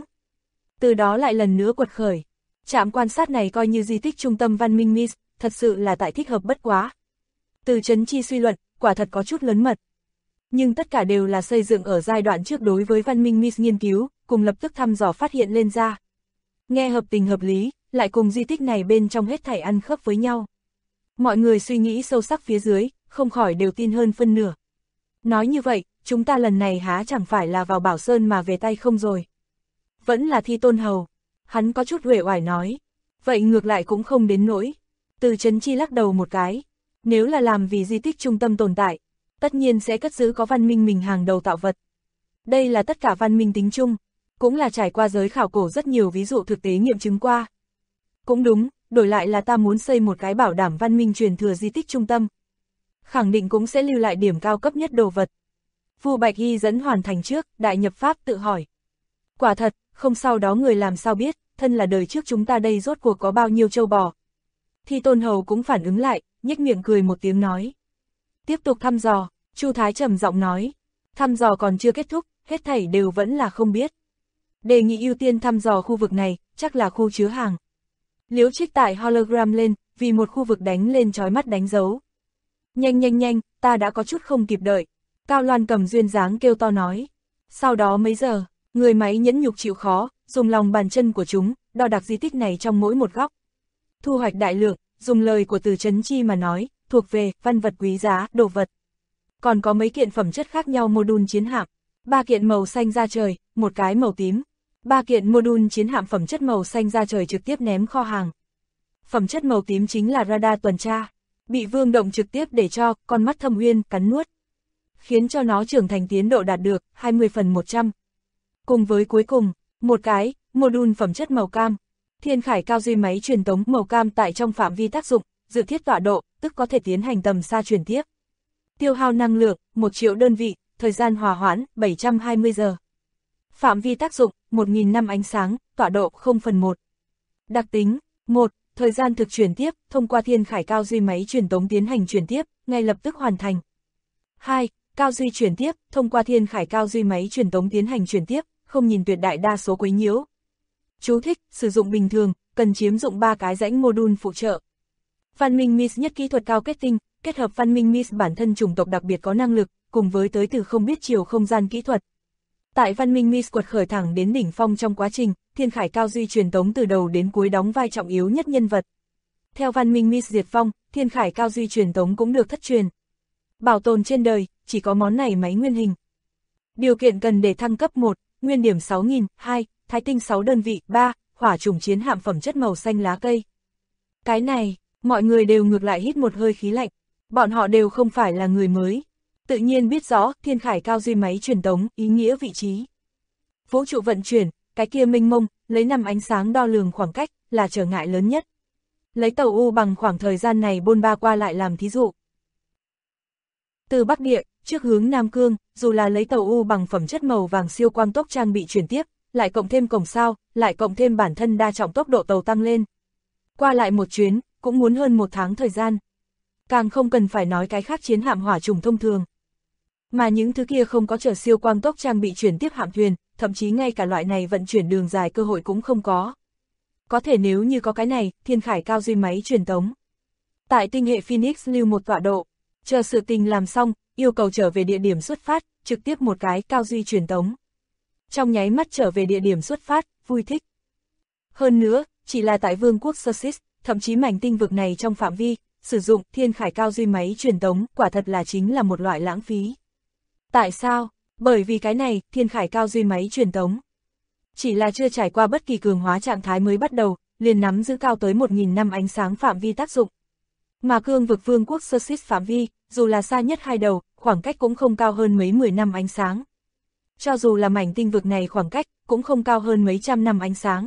Từ đó lại lần nữa quật khởi. Trạm quan sát này coi như di tích trung tâm văn minh Mis, thật sự là tại thích hợp bất quá. Từ Chấn Chi suy luận, quả thật có chút lớn mật. Nhưng tất cả đều là xây dựng ở giai đoạn trước đối với văn minh Mis nghiên cứu, cùng lập tức thăm dò phát hiện lên ra. Nghe hợp tình hợp lý, lại cùng di tích này bên trong hết thảy ăn khớp với nhau. Mọi người suy nghĩ sâu sắc phía dưới, không khỏi đều tin hơn phân nửa. Nói như vậy, chúng ta lần này há chẳng phải là vào Bảo Sơn mà về tay không rồi. Vẫn là Thi Tôn Hầu. Hắn có chút uể oải nói. Vậy ngược lại cũng không đến nỗi. Từ Chấn Chi lắc đầu một cái. Nếu là làm vì di tích trung tâm tồn tại, tất nhiên sẽ cất giữ có văn minh mình hàng đầu tạo vật. Đây là tất cả văn minh tính chung, cũng là trải qua giới khảo cổ rất nhiều ví dụ thực tế nghiệm chứng qua. Cũng đúng, đổi lại là ta muốn xây một cái bảo đảm văn minh truyền thừa di tích trung tâm. Khẳng định cũng sẽ lưu lại điểm cao cấp nhất đồ vật. Vu Bạch Y dẫn hoàn thành trước, Đại Nhập Pháp tự hỏi. Quả thật, không sau đó người làm sao biết, thân là đời trước chúng ta đây rốt cuộc có bao nhiêu châu bò. Thi Tôn Hầu cũng phản ứng lại, nhếch miệng cười một tiếng nói. Tiếp tục thăm dò, Chu Thái trầm giọng nói. Thăm dò còn chưa kết thúc, hết thảy đều vẫn là không biết. Đề nghị ưu tiên thăm dò khu vực này, chắc là khu chứa hàng. Liễu Trích tải hologram lên, vì một khu vực đánh lên chói mắt đánh dấu. Nhanh, ta đã có chút không kịp đợi. Cao Loan Cầm duyên dáng kêu to nói. Sau đó mấy giờ, người máy nhẫn nhục chịu khó, dùng lòng bàn chân của chúng, đo đạc di tích này trong mỗi một góc. Thu hoạch đại lượng, dùng lời của Từ Chấn Chi mà nói, thuộc về văn vật quý giá, đồ vật. Còn có mấy kiện phẩm chất khác nhau mô-đun chiến hạm, 3 kiện màu xanh da trời, một cái màu tím. 3 kiện mô-đun chiến hạm phẩm chất màu xanh da trời trực tiếp ném kho hàng. Phẩm chất màu tím chính là radar tuần tra, bị Vương Động trực tiếp để cho con mắt Thâm Uyên cắn nuốt, khiến cho nó trưởng thành tiến độ đạt được 20/100. Cùng với cuối cùng, một cái mô-đun phẩm chất màu cam, Thiên Khải Cao Duy máy truyền tống màu cam tại trong phạm vi tác dụng, dự thiết tọa độ, tức có thể tiến hành tầm xa truyền tiếp. Tiêu hao năng lượng 1 triệu đơn vị, thời gian hòa hoãn 720 giờ. Phạm vi tác dụng 1000 năm ánh sáng, tọa độ 0/1. Đặc tính 1. Thời gian thực chuyển tiếp, thông qua Thiên Khải Cao Duy máy truyền tống tiến hành chuyển tiếp, ngay lập tức hoàn thành. 2. Cao Duy chuyển tiếp, thông qua Thiên Khải Cao Duy máy truyền tống tiến hành chuyển tiếp, không nhìn tuyệt đại đa số quấy nhiễu. Chú thích, sử dụng bình thường, cần chiếm dụng 3 cái rãnh mô-đun phụ trợ. Văn minh Mis nhất kỹ thuật cao kết tinh, kết hợp văn minh Mis bản thân chủng tộc đặc biệt có năng lực, cùng với tới từ không biết chiều không gian kỹ thuật. Tại văn minh Mis quật khởi thẳng đến đỉnh phong trong quá trình, Thiên Khải Cao Duy truyền tống từ đầu đến cuối đóng vai trọng yếu nhất nhân vật. Theo văn minh Mis diệt vong, Thiên Khải Cao Duy truyền tống cũng được thất truyền. Bảo tồn trên đời, chỉ có món này máy nguyên hình. Điều kiện cần để thăng cấp 1, nguyên điểm 6.000, 2, thái tinh 6 đơn vị, 3, hỏa chủng chiến hạm phẩm chất màu xanh lá cây. Cái này, mọi người đều ngược lại hít một hơi khí lạnh, bọn họ đều không phải là người mới. Tự nhiên biết rõ, Thiên Khải Cao Duy máy truyền tống, ý nghĩa vị trí. Vũ trụ vận chuyển, cái kia mênh mông, lấy 5 ánh sáng đo lường khoảng cách, là trở ngại lớn nhất. Lấy tàu U bằng khoảng thời gian này bôn ba qua lại làm thí dụ. Từ Bắc Địa, trước hướng Nam Cương, dù là lấy tàu U bằng phẩm chất màu vàng siêu quang tốc trang bị chuyển tiếp, lại cộng thêm cổng sao, lại cộng thêm bản thân đa trọng tốc độ tàu tăng lên. Qua lại một chuyến, cũng muốn hơn 1 tháng thời gian. Càng không cần phải nói cái khác chiến hạm hỏa trùng thông thường. Mà những thứ kia không có chở siêu quang tốc trang bị chuyển tiếp hạm thuyền, thậm chí ngay cả loại này vận chuyển đường dài cơ hội cũng không có. Có thể nếu như có cái này, Thiên Khải Cao Duy máy truyền tống. Tại tinh hệ Phoenix lưu một tọa độ, chờ sự tình làm xong, yêu cầu trở về địa điểm xuất phát, trực tiếp một cái Cao Duy truyền tống. Trong nháy mắt trở về địa điểm xuất phát, vui thích. Hơn nữa, chỉ là tại Vương quốc Sussex, thậm chí mảnh tinh vực này trong phạm vi, sử dụng Thiên Khải Cao Duy máy truyền tống, quả thật là chính là một loại lãng phí. Tại sao? Bởi vì cái này, Thiên Khải Cao Duy máy truyền tống. Chỉ là chưa trải qua bất kỳ cường hóa trạng thái mới bắt đầu, liền nắm giữ cao tới 1.000 năm ánh sáng phạm vi tác dụng. Mà cương vực Vương quốc Sussex phạm vi, dù là xa nhất hai đầu, khoảng cách cũng không cao hơn mấy 10 năm ánh sáng. Cho dù là mảnh tinh vực này khoảng cách, cũng không cao hơn mấy trăm năm ánh sáng.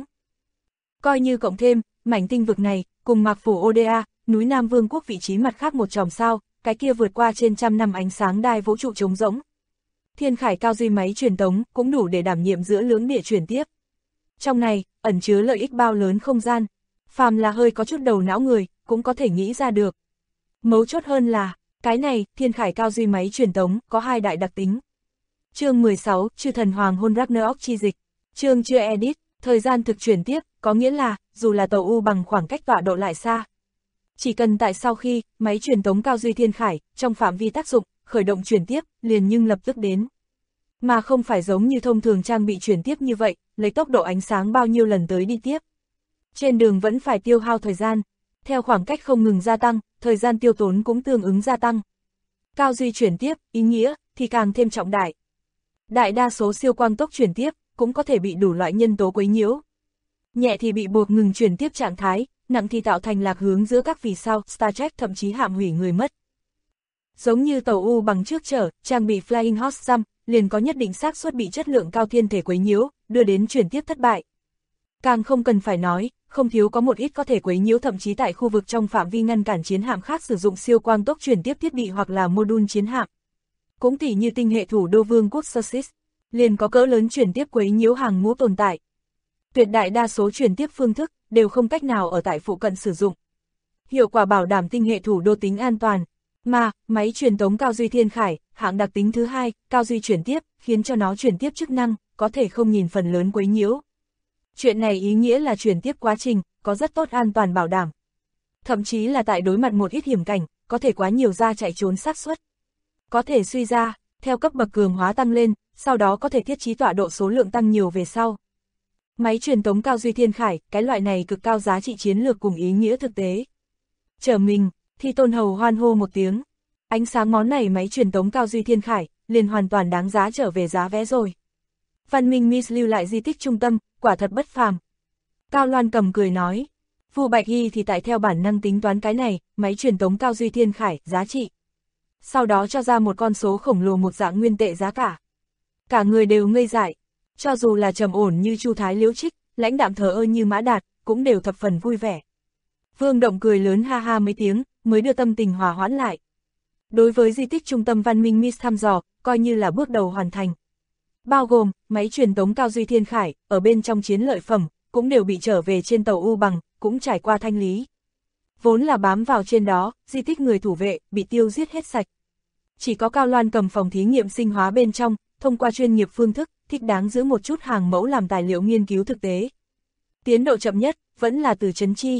Coi như cộng thêm, mảnh tinh vực này, cùng Mạc Phủ Oda, núi Nam Vương quốc vị trí mặt khác một chòm sao, cái kia vượt qua trên trăm năm ánh sáng đai vũ trụ trống rỗng. Thiên Khải Cao Duy máy truyền tống cũng đủ để đảm nhiệm giữa lưỡng địa chuyển tiếp. Trong này, ẩn chứa lợi ích bao lớn không gian, phàm là hơi có chút đầu não người, cũng có thể nghĩ ra được. Mấu chốt hơn là, cái này, Thiên Khải Cao Duy máy truyền tống, có 2 đại đặc tính. Chương 16, Chư Thần Hoàng Hôn Ragnarok chi dịch. Chương chưa edit, thời gian thực chuyển tiếp, có nghĩa là, dù là tàu U bằng khoảng cách tọa độ lại xa. Chỉ cần tại sau khi, máy truyền tống Cao Duy Thiên Khải, trong phạm vi tác dụng, khởi động chuyển tiếp, liền nhưng lập tức đến. Mà không phải giống như thông thường trang bị chuyển tiếp như vậy, lấy tốc độ ánh sáng bao nhiêu lần tới đi tiếp. Trên đường vẫn phải tiêu hao thời gian, theo khoảng cách không ngừng gia tăng, thời gian tiêu tốn cũng tương ứng gia tăng. Cao Duy chuyển tiếp, ý nghĩa, thì càng thêm trọng đại. Đại đa số siêu quang tốc chuyển tiếp, cũng có thể bị đủ loại nhân tố quấy nhiễu. Nhẹ thì bị buộc ngừng chuyển tiếp trạng thái, nặng thì tạo thành lạc hướng giữa các vì sao, Star Trek thậm chí hạm hủy người mất. Giống như tàu U bằng trước chở, trang bị Flying Horse Jump, liền có nhất định xác suất bị chất lượng cao thiên thể quấy nhiễu, đưa đến chuyển tiếp thất bại. Càng không cần phải nói, không thiếu có một ít có thể quấy nhiễu thậm chí tại khu vực trong phạm vi ngăn cản chiến hạm khác sử dụng siêu quang tốc chuyển tiếp thiết bị hoặc là mô đun chiến hạm. Cũng tỉ như tinh hệ thủ đô Vương quốc Sussex, liền có cỡ lớn chuyển tiếp quấy nhiễu hàng ngũ tồn tại. Tuyệt đại đa số chuyển tiếp phương thức đều không cách nào ở tại phụ cận sử dụng. Hiệu quả bảo đảm tinh hệ thủ đô tính an toàn. Mà, máy truyền tống Cao Duy Thiên Khải, hạng đặc tính thứ 2, Cao Duy chuyển tiếp, khiến cho nó chuyển tiếp chức năng, có thể không nhìn phần lớn quấy nhiễu. Chuyện này ý nghĩa là chuyển tiếp quá trình, có rất tốt an toàn bảo đảm. Thậm chí là tại đối mặt một ít hiểm cảnh, có thể quá nhiều ra chạy trốn xác suất. Có thể suy ra, theo cấp bậc cường hóa tăng lên, sau đó có thể thiết trí tọa độ số lượng tăng nhiều về sau. Máy truyền tống Cao Duy Thiên Khải, cái loại này cực cao giá trị chiến lược cùng ý nghĩa thực tế. Trở mình, Thi Tôn Hầu hoan hô một tiếng. Ánh sáng món này máy truyền tống Cao Duy Thiên Khải, liền hoàn toàn đáng giá trở về giá vé rồi. Văn minh Mis lưu lại di tích trung tâm, quả thật bất phàm. Cao Loan Cầm cười nói. Vu Bạch Hy thì tại theo bản năng tính toán cái này, máy truyền tống Cao Duy Thiên Khải, giá trị. Sau đó cho ra một con số khổng lồ một dạng nguyên tệ giá cả. Cả người đều ngây dại. Cho dù là trầm ổn như Chu Thái Liễu Trích, lãnh đạm thờ ơ như Mã Đạt, cũng đều thập phần vui vẻ. Vương Động cười lớn ha ha mấy tiếng, mới đưa tâm tình hòa hoãn lại. Đối với di tích trung tâm văn minh Mis thăm dò, coi như là bước đầu hoàn thành. Bao gồm, máy truyền tống Cao Duy Thiên Khải, ở bên trong chiến lợi phẩm, cũng đều bị trở về trên tàu U bằng, cũng trải qua thanh lý. Vốn là bám vào trên đó, di tích người thủ vệ, bị tiêu giết hết sạch. Chỉ có Cao Loan Cầm phòng thí nghiệm sinh hóa bên trong, thông qua chuyên nghiệp phương thức, thích đáng giữ một chút hàng mẫu làm tài liệu nghiên cứu thực tế. Tiến độ chậm nhất, vẫn là từ Trấn Chi.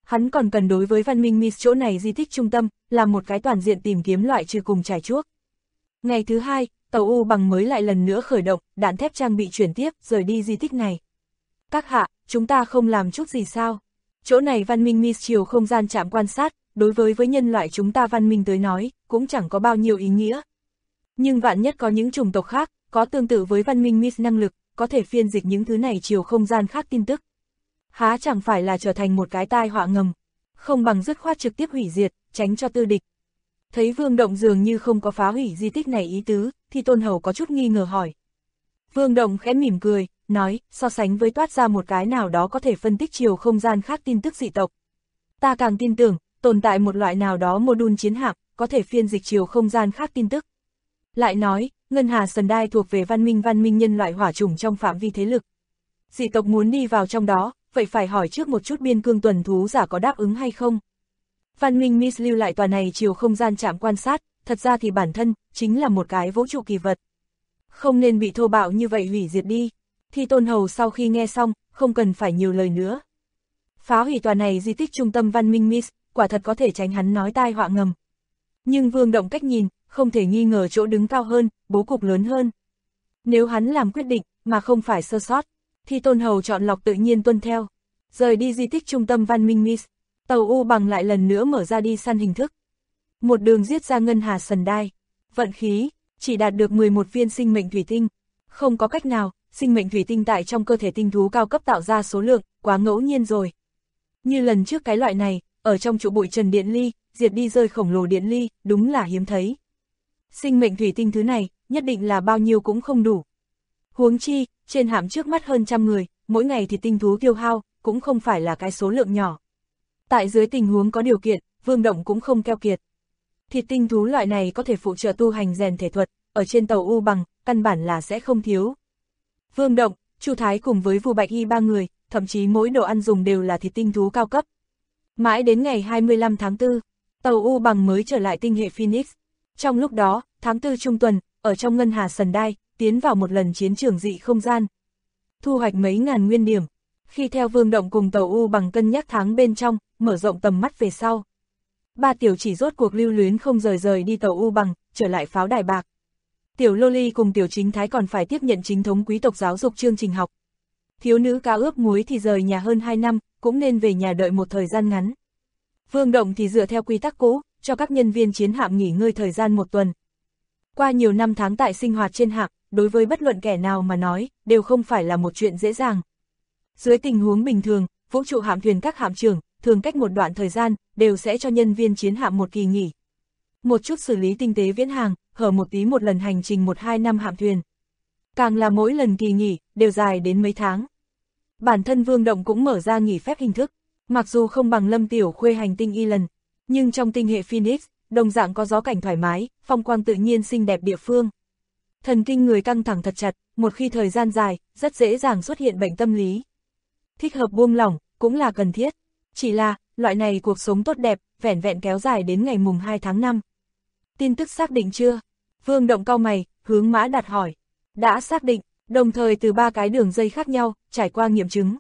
Hắn còn cần đối với văn minh Mis chỗ này di tích trung tâm, làm một cái toàn diện tìm kiếm loại trừ cùng trải chuốc. Ngày thứ hai, tàu U bằng mới lại lần nữa khởi động, đạn thép trang bị chuyển tiếp, rời đi di tích này. Các hạ, chúng ta không làm chút gì sao? Chỗ này văn minh Mis chiều không gian chạm quan sát, đối với nhân loại chúng ta văn minh tới nói, cũng chẳng có bao nhiêu ý nghĩa. Nhưng vạn nhất có những chủng tộc khác, có tương tự với văn minh Mis năng lực, có thể phiên dịch những thứ này chiều không gian khác tin tức. Há chẳng phải là trở thành một cái tai họa ngầm, không bằng dứt khoát trực tiếp hủy diệt, tránh cho tư địch. Thấy Vương Động dường như không có phá hủy di tích này ý tứ, thì Tôn Hầu có chút nghi ngờ hỏi. Vương Động khẽ mỉm cười, nói, so sánh với toát ra một cái nào đó có thể phân tích chiều không gian khác tin tức dị tộc. Ta càng tin tưởng, tồn tại một loại nào đó mô-đun chiến hạm, có thể phiên dịch chiều không gian khác tin tức. Lại nói, Ngân Hà Sần Đai thuộc về văn minh nhân loại hỏa chủng trong phạm vi thế lực. Dị tộc muốn đi vào trong đó, vậy phải hỏi trước một chút biên cương tuần thú giả có đáp ứng hay không. Văn minh Mis lưu lại tòa này chiều không gian chạm quan sát, thật ra thì bản thân, chính là một cái vũ trụ kỳ vật. Không nên bị thô bạo như vậy hủy diệt đi. Thì Tôn Hầu sau khi nghe xong, không cần phải nhiều lời nữa. Phá hủy tòa này di tích trung tâm văn minh Mis, quả thật có thể tránh hắn nói tai họa ngầm. Nhưng Vương Động cách nhìn, không thể nghi ngờ chỗ đứng cao hơn, bố cục lớn hơn. Nếu hắn làm quyết định, mà không phải sơ sót, thì Tôn Hầu chọn lọc tự nhiên tuân theo. Rời đi di tích trung tâm văn minh Mis, tàu U bằng lại lần nữa mở ra đi săn hình thức. Một đường giết ra Ngân Hà Sần Đai. Vận khí, chỉ đạt được 11 viên sinh mệnh thủy tinh. Không có cách nào, sinh mệnh thủy tinh tại trong cơ thể tinh thú cao cấp tạo ra số lượng, quá ngẫu nhiên rồi. Như lần trước cái loại này, ở trong trụ bụi trần điện ly, diệt đi rơi khổng lồ điện ly, đúng là hiếm thấy. Sinh mệnh thủy tinh thứ này, nhất định là bao nhiêu cũng không đủ. Huống chi, trên hạm trước mắt hơn 100 người, mỗi ngày thì tinh thú tiêu hao, cũng không phải là cái số lượng nhỏ. Tại dưới tình huống có điều kiện, Vương Động cũng không keo kiệt. Thịt tinh thú loại này có thể phụ trợ tu hành rèn thể thuật, ở trên tàu U bằng, căn bản là sẽ không thiếu. Vương Động, Chu Thái cùng với Vu Bạch Y ba người, thậm chí mỗi đồ ăn dùng đều là thịt tinh thú cao cấp. Mãi đến ngày 25 tháng 4, tàu U bằng mới trở lại tinh hệ Phoenix. Trong lúc đó, tháng 4 trung tuần, ở trong Ngân Hà Sần Đai, tiến vào một lần chiến trường dị không gian. Thu hoạch mấy ngàn nguyên điểm. Khi theo Vương Động cùng tàu U bằng cân nhắc tháng bên trong, mở rộng tầm mắt về sau. Ba tiểu chỉ rốt cuộc lưu luyến không rời đi tàu U bằng, trở lại pháo đài bạc. Tiểu Loli cùng tiểu Chính Thái còn phải tiếp nhận chính thống quý tộc giáo dục chương trình học. Thiếu nữ cá ướp muối thì rời nhà hơn 2 năm, cũng nên về nhà đợi một thời gian ngắn. Vương Động thì dựa theo quy tắc cũ, cho các nhân viên chiến hạm nghỉ ngơi thời gian 1 tuần. Qua nhiều năm tháng tại sinh hoạt trên hạm, đối với bất luận kẻ nào mà nói, đều không phải là một chuyện dễ dàng. Dưới tình huống bình thường, vũ trụ hạm thuyền các hạm trưởng, thường cách một đoạn thời gian, đều sẽ cho nhân viên chiến hạm một kỳ nghỉ. Một chút xử lý tinh tế viễn hàng, hở một tí một lần hành trình 1-2 năm hạm thuyền. Càng là mỗi lần kỳ nghỉ, đều dài đến mấy tháng. Bản thân Vương Động cũng mở ra nghỉ phép hình thức, mặc dù không bằng Lâm Tiểu Khuê hành tinh y lần, nhưng trong tinh hệ Phoenix, đồng dạng có gió cảnh thoải mái, phong quang tự nhiên xinh đẹp địa phương. Thần kinh người căng thẳng thật chặt, một khi thời gian dài, rất dễ dàng xuất hiện bệnh tâm lý. Thích hợp buông lỏng, cũng là cần thiết. Chỉ là, loại này cuộc sống tốt đẹp, vẻn vẹn kéo dài đến ngày mùng 2 tháng 5. Tin tức xác định chưa? Vương Động cau mày, hướng Mã Đạt hỏi. Đã xác định, đồng thời từ 3 cái đường dây khác nhau, trải qua nghiệm chứng.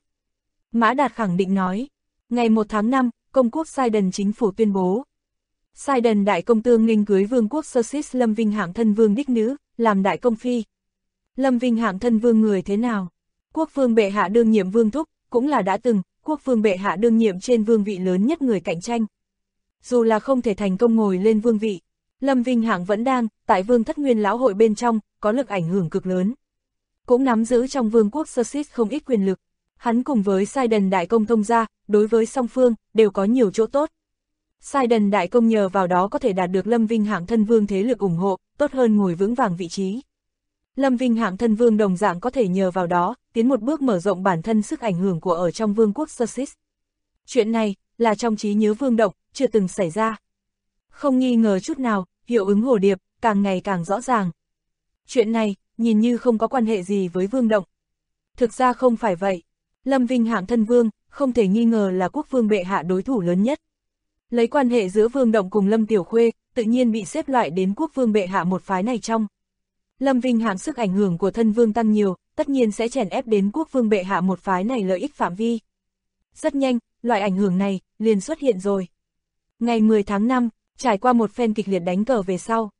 Mã Đạt khẳng định nói. Ngày 1 tháng 5, Công quốc Sidon chính phủ tuyên bố. Sidon đại công tương nghênh cưới vương quốc Sussex Lâm Vinh hạng thân vương đích nữ, làm đại công phi. Lâm Vinh hạng thân vương người thế nào? Quốc vương bệ hạ đương nhiệm vương thúc, cũng là đã từng, quốc vương bệ hạ đương nhiệm trên vương vị lớn nhất người cạnh tranh. Dù là không thể thành công ngồi lên vương vị, Lâm Vinh hạng vẫn đang, tại vương thất nguyên lão hội bên trong, có lực ảnh hưởng cực lớn. Cũng nắm giữ trong vương quốc Sussex không ít quyền lực. Hắn cùng với Sidon đại công thông gia, đối với song phương, đều có nhiều chỗ tốt. Sidon đại công nhờ vào đó có thể đạt được Lâm Vinh hạng thân vương thế lực ủng hộ, tốt hơn ngồi vững vàng vị trí. Lâm Vinh hạng thân vương đồng dạng có thể nhờ vào đó, tiến một bước mở rộng bản thân sức ảnh hưởng của ở trong vương quốc Sussex. Chuyện này, là trong trí nhớ Vương Động, chưa từng xảy ra. Không nghi ngờ chút nào, hiệu ứng hồ điệp, càng ngày càng rõ ràng. Chuyện này, nhìn như không có quan hệ gì với Vương Động. Thực ra không phải vậy. Lâm Vinh hạng thân vương, không thể nghi ngờ là quốc vương bệ hạ đối thủ lớn nhất. Lấy quan hệ giữa Vương Động cùng Lâm Tiểu Khuê, tự nhiên bị xếp loại đến quốc vương bệ hạ một phái này trong. Lâm Vinh hạng sức ảnh hưởng của thân vương tăng nhiều, tất nhiên sẽ chèn ép đến quốc vương bệ hạ một phái này lợi ích phạm vi. Rất nhanh, loại ảnh hưởng này liền xuất hiện rồi. Ngày 10 tháng 5, trải qua một phen kịch liệt đánh cờ về sau.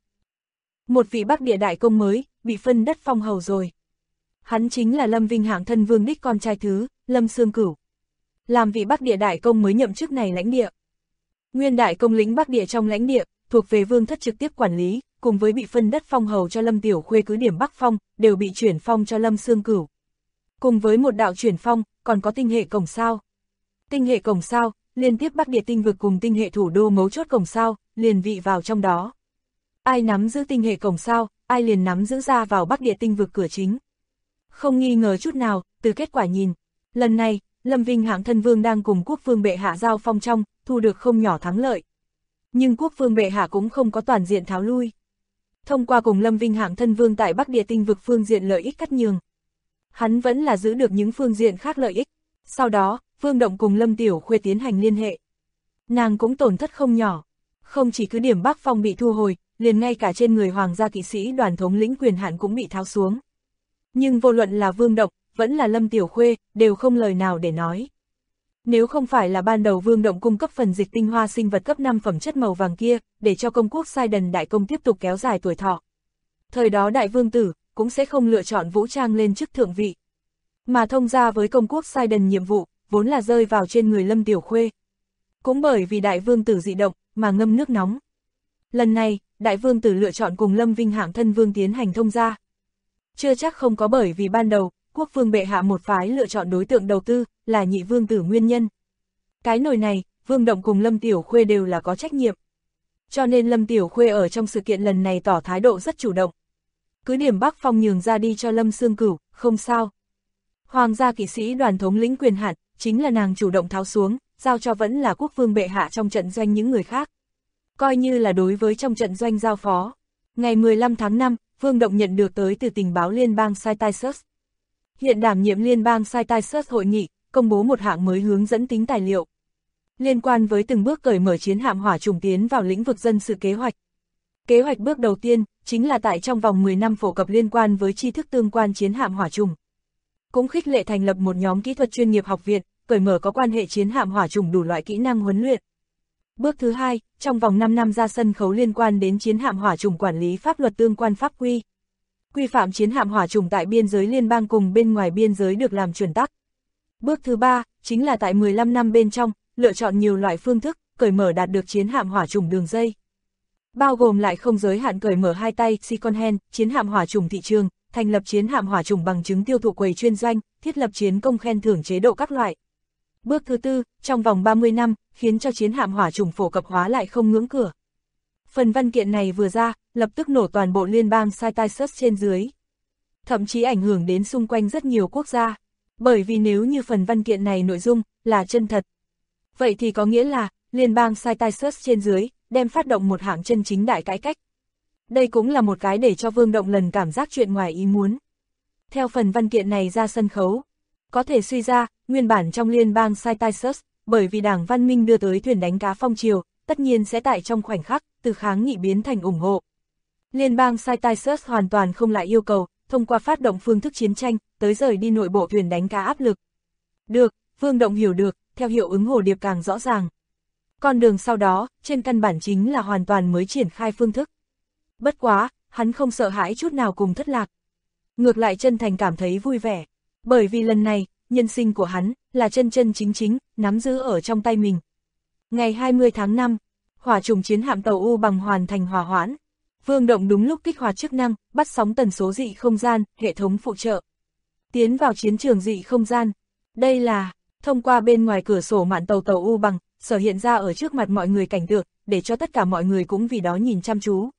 Một vị Bắc Địa đại công mới, bị phân đất phong hầu rồi. Hắn chính là Lâm Vinh Hạng thân vương đích con trai thứ, Lâm Xương Cửu. Làm vị Bắc Địa đại công mới nhậm chức này lãnh địa. Nguyên đại công lĩnh Bắc Địa trong lãnh địa, thuộc về vương thất trực tiếp quản lý, cùng với bị phân đất phong hầu cho Lâm Tiểu Khuê cứ điểm Bắc Phong, đều bị chuyển phong cho Lâm Xương Cửu. Cùng với một đạo chuyển phong, còn có tinh hệ cổng sao. Tinh hệ cổng sao, liên tiếp Bắc Địa tinh vực cùng tinh hệ thủ đô mấu chốt cổng sao, liền vị vào trong đó. Ai nắm giữ tinh hệ cổng sao, ai liền nắm giữ ra vào Bắc Địa tinh vực cửa chính. Không nghi ngờ chút nào, từ kết quả nhìn, lần này, Lâm Vinh Hạng thân vương đang cùng quốc vương bệ hạ giao phong trong, thu được không nhỏ thắng lợi. Nhưng quốc vương bệ hạ cũng không có toàn diện tháo lui. Thông qua cùng Lâm Vinh Hạng thân vương tại Bắc Địa tinh vực phương diện lợi ích cắt nhường, hắn vẫn là giữ được những phương diện khác lợi ích. Sau đó, Vương Động cùng Lâm Tiểu Khuê tiến hành liên hệ. Nàng cũng tổn thất không nhỏ. Không chỉ cứ điểm Bắc Phong bị thu hồi, liền ngay cả trên người hoàng gia kỵ sĩ đoàn thống lĩnh quyền hạn cũng bị tháo xuống. Nhưng vô luận là Vương Động, vẫn là Lâm Tiểu Khuê, đều không lời nào để nói. Nếu không phải là ban đầu Vương Động cung cấp phần dịch tinh hoa sinh vật cấp 5 phẩm chất màu vàng kia, để cho công quốc Sai Đần đại công tiếp tục kéo dài tuổi thọ. Thời đó đại vương tử, cũng sẽ không lựa chọn vũ trang lên chức thượng vị. Mà thông ra với công quốc Sai Đần nhiệm vụ, vốn là rơi vào trên người Lâm Tiểu Khuê. Cũng bởi vì đại vương tử dị động, mà ngâm nước nóng. Lần này, đại vương tử lựa chọn cùng Lâm Vinh Hạng thân vương tiến hành thông gia. Chưa chắc không có bởi vì ban đầu, quốc vương bệ hạ một phái lựa chọn đối tượng đầu tư, là nhị vương tử nguyên nhân. Cái nồi này, Vương Động cùng Lâm Tiểu Khuê đều là có trách nhiệm. Cho nên Lâm Tiểu Khuê ở trong sự kiện lần này tỏ thái độ rất chủ động. Cứ điểm Bắc Phong nhường ra đi cho Lâm Xương Cửu, không sao. Hoàng gia kỵ sĩ đoàn thống lĩnh quyền hạn, chính là nàng chủ động tháo xuống, giao cho vẫn là quốc vương bệ hạ trong trận doanh những người khác. Coi như là đối với trong trận doanh giao phó. Ngày 15 tháng 5, Vương Động nhận được tới từ tình báo liên bang Saitaisus. Hiện đảm nhiệm liên bang Saitaisus hội nghị, công bố một hạng mới hướng dẫn tính tài liệu. Liên quan với từng bước cởi mở chiến hạm hỏa trùng tiến vào lĩnh vực dân sự kế hoạch. Kế hoạch bước đầu tiên, chính là tại trong vòng 10 năm phổ cập liên quan với tri thức tương quan chiến hạm hỏa trùng. Cũng khích lệ thành lập một nhóm kỹ thuật chuyên nghiệp học viện, cởi mở có quan hệ chiến hạm hỏa trùng đủ loại kỹ năng huấn luyện. Bước thứ hai, trong vòng 5 năm ra sân khấu liên quan đến chiến hạm hỏa trùng quản lý pháp luật tương quan pháp quy. Quy phạm chiến hạm hỏa trùng tại biên giới liên bang cùng bên ngoài biên giới được làm chuẩn tắc. Bước thứ ba, chính là tại 15 năm bên trong, lựa chọn nhiều loại phương thức, cởi mở đạt được chiến hạm hỏa trùng đường dây. Bao gồm lại không giới hạn cởi mở hai tay, second hand, chiến hạm hỏa trùng thị trường, thành lập chiến hạm hỏa trùng bằng chứng tiêu thụ quầy chuyên doanh, thiết lập chiến công khen thưởng chế độ các loại. Bước thứ tư, trong vòng 30 năm, khiến cho chiến hạm hỏa trùng phổ cập hóa lại không ngưỡng cửa. Phần văn kiện này vừa ra, lập tức nổ toàn bộ liên bang Saitaisus trên dưới. Thậm chí ảnh hưởng đến xung quanh rất nhiều quốc gia. Bởi vì nếu như phần văn kiện này nội dung là chân thật, vậy thì có nghĩa là liên bang Saitaisus trên dưới đem phát động một hạng chân chính đại cải cách. Đây cũng là một cái để cho Vương Động lần cảm giác chuyện ngoài ý muốn. Theo phần văn kiện này ra sân khấu, có thể suy ra, nguyên bản trong liên bang Saitaisus, bởi vì đảng văn minh đưa tới thuyền đánh cá phong triều, tất nhiên sẽ tại trong khoảnh khắc, từ kháng nghị biến thành ủng hộ. Liên bang Saitaisus hoàn toàn không lại yêu cầu, thông qua phát động phương thức chiến tranh, tới rời đi nội bộ thuyền đánh cá áp lực. Được, Vương Động hiểu được, theo hiệu ứng hồ điệp càng rõ ràng. Con đường sau đó, trên căn bản chính là hoàn toàn mới triển khai phương thức. Bất quá, hắn không sợ hãi chút nào cùng thất lạc. Ngược lại chân thành cảm thấy vui vẻ. Bởi vì lần này, nhân sinh của hắn, là chân chân chính chính, nắm giữ ở trong tay mình. Ngày 20 tháng 5, hỏa trùng chiến hạm tàu U bằng hoàn thành hòa hoãn. Vương Động đúng lúc kích hoạt chức năng, bắt sóng tần số dị không gian, hệ thống phụ trợ. Tiến vào chiến trường dị không gian. Đây là, thông qua bên ngoài cửa sổ mạn tàu U bằng, sở hiện ra ở trước mặt mọi người cảnh tượng, để cho tất cả mọi người cũng vì đó nhìn chăm chú.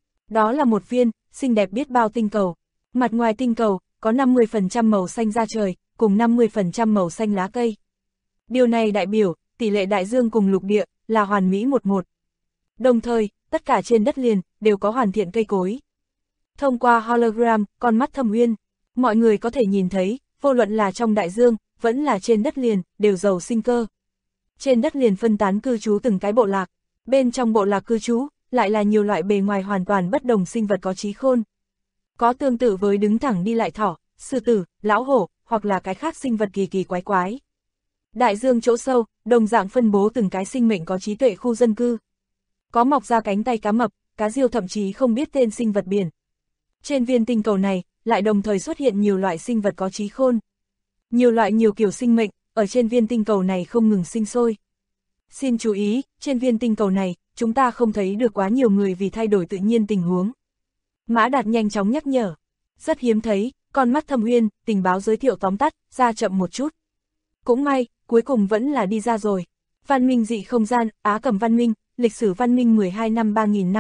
Đó là một viên, xinh đẹp biết bao tinh cầu. Mặt ngoài tinh cầu, có 50% màu xanh da trời, cùng 50% màu xanh lá cây. Điều này đại biểu, tỷ lệ đại dương cùng lục địa, là hoàn mỹ 1:1. Đồng thời, tất cả trên đất liền, đều có hoàn thiện cây cối. Thông qua hologram, con mắt thâm uyên, mọi người có thể nhìn thấy, vô luận là trong đại dương, vẫn là trên đất liền, đều giàu sinh cơ. Trên đất liền phân tán cư trú từng cái bộ lạc, bên trong bộ lạc cư trú, lại là nhiều loại bề ngoài hoàn toàn bất đồng sinh vật có trí khôn. Có tương tự với đứng thẳng đi lại thỏ, sư tử, lão hổ, hoặc là cái khác sinh vật kỳ kỳ quái quái. Đại dương chỗ sâu, đồng dạng phân bố từng cái sinh mệnh có trí tuệ khu dân cư. Có mọc ra cánh tay cá mập, cá diêu thậm chí không biết tên sinh vật biển. Trên viên tinh cầu này, lại đồng thời xuất hiện nhiều loại sinh vật có trí khôn. Nhiều loại nhiều kiểu sinh mệnh, ở trên viên tinh cầu này không ngừng sinh sôi. Xin chú ý, trên viên tinh cầu này, chúng ta không thấy được quá nhiều người vì thay đổi tự nhiên tình huống. Mã Đạt nhanh chóng nhắc nhở. Rất hiếm thấy, con mắt Thâm Uyên, tình báo giới thiệu tóm tắt, ra chậm một chút. Cũng may, cuối cùng vẫn là đi ra rồi. Văn minh dị không gian, Á Cẩm văn minh, lịch sử văn minh 12 năm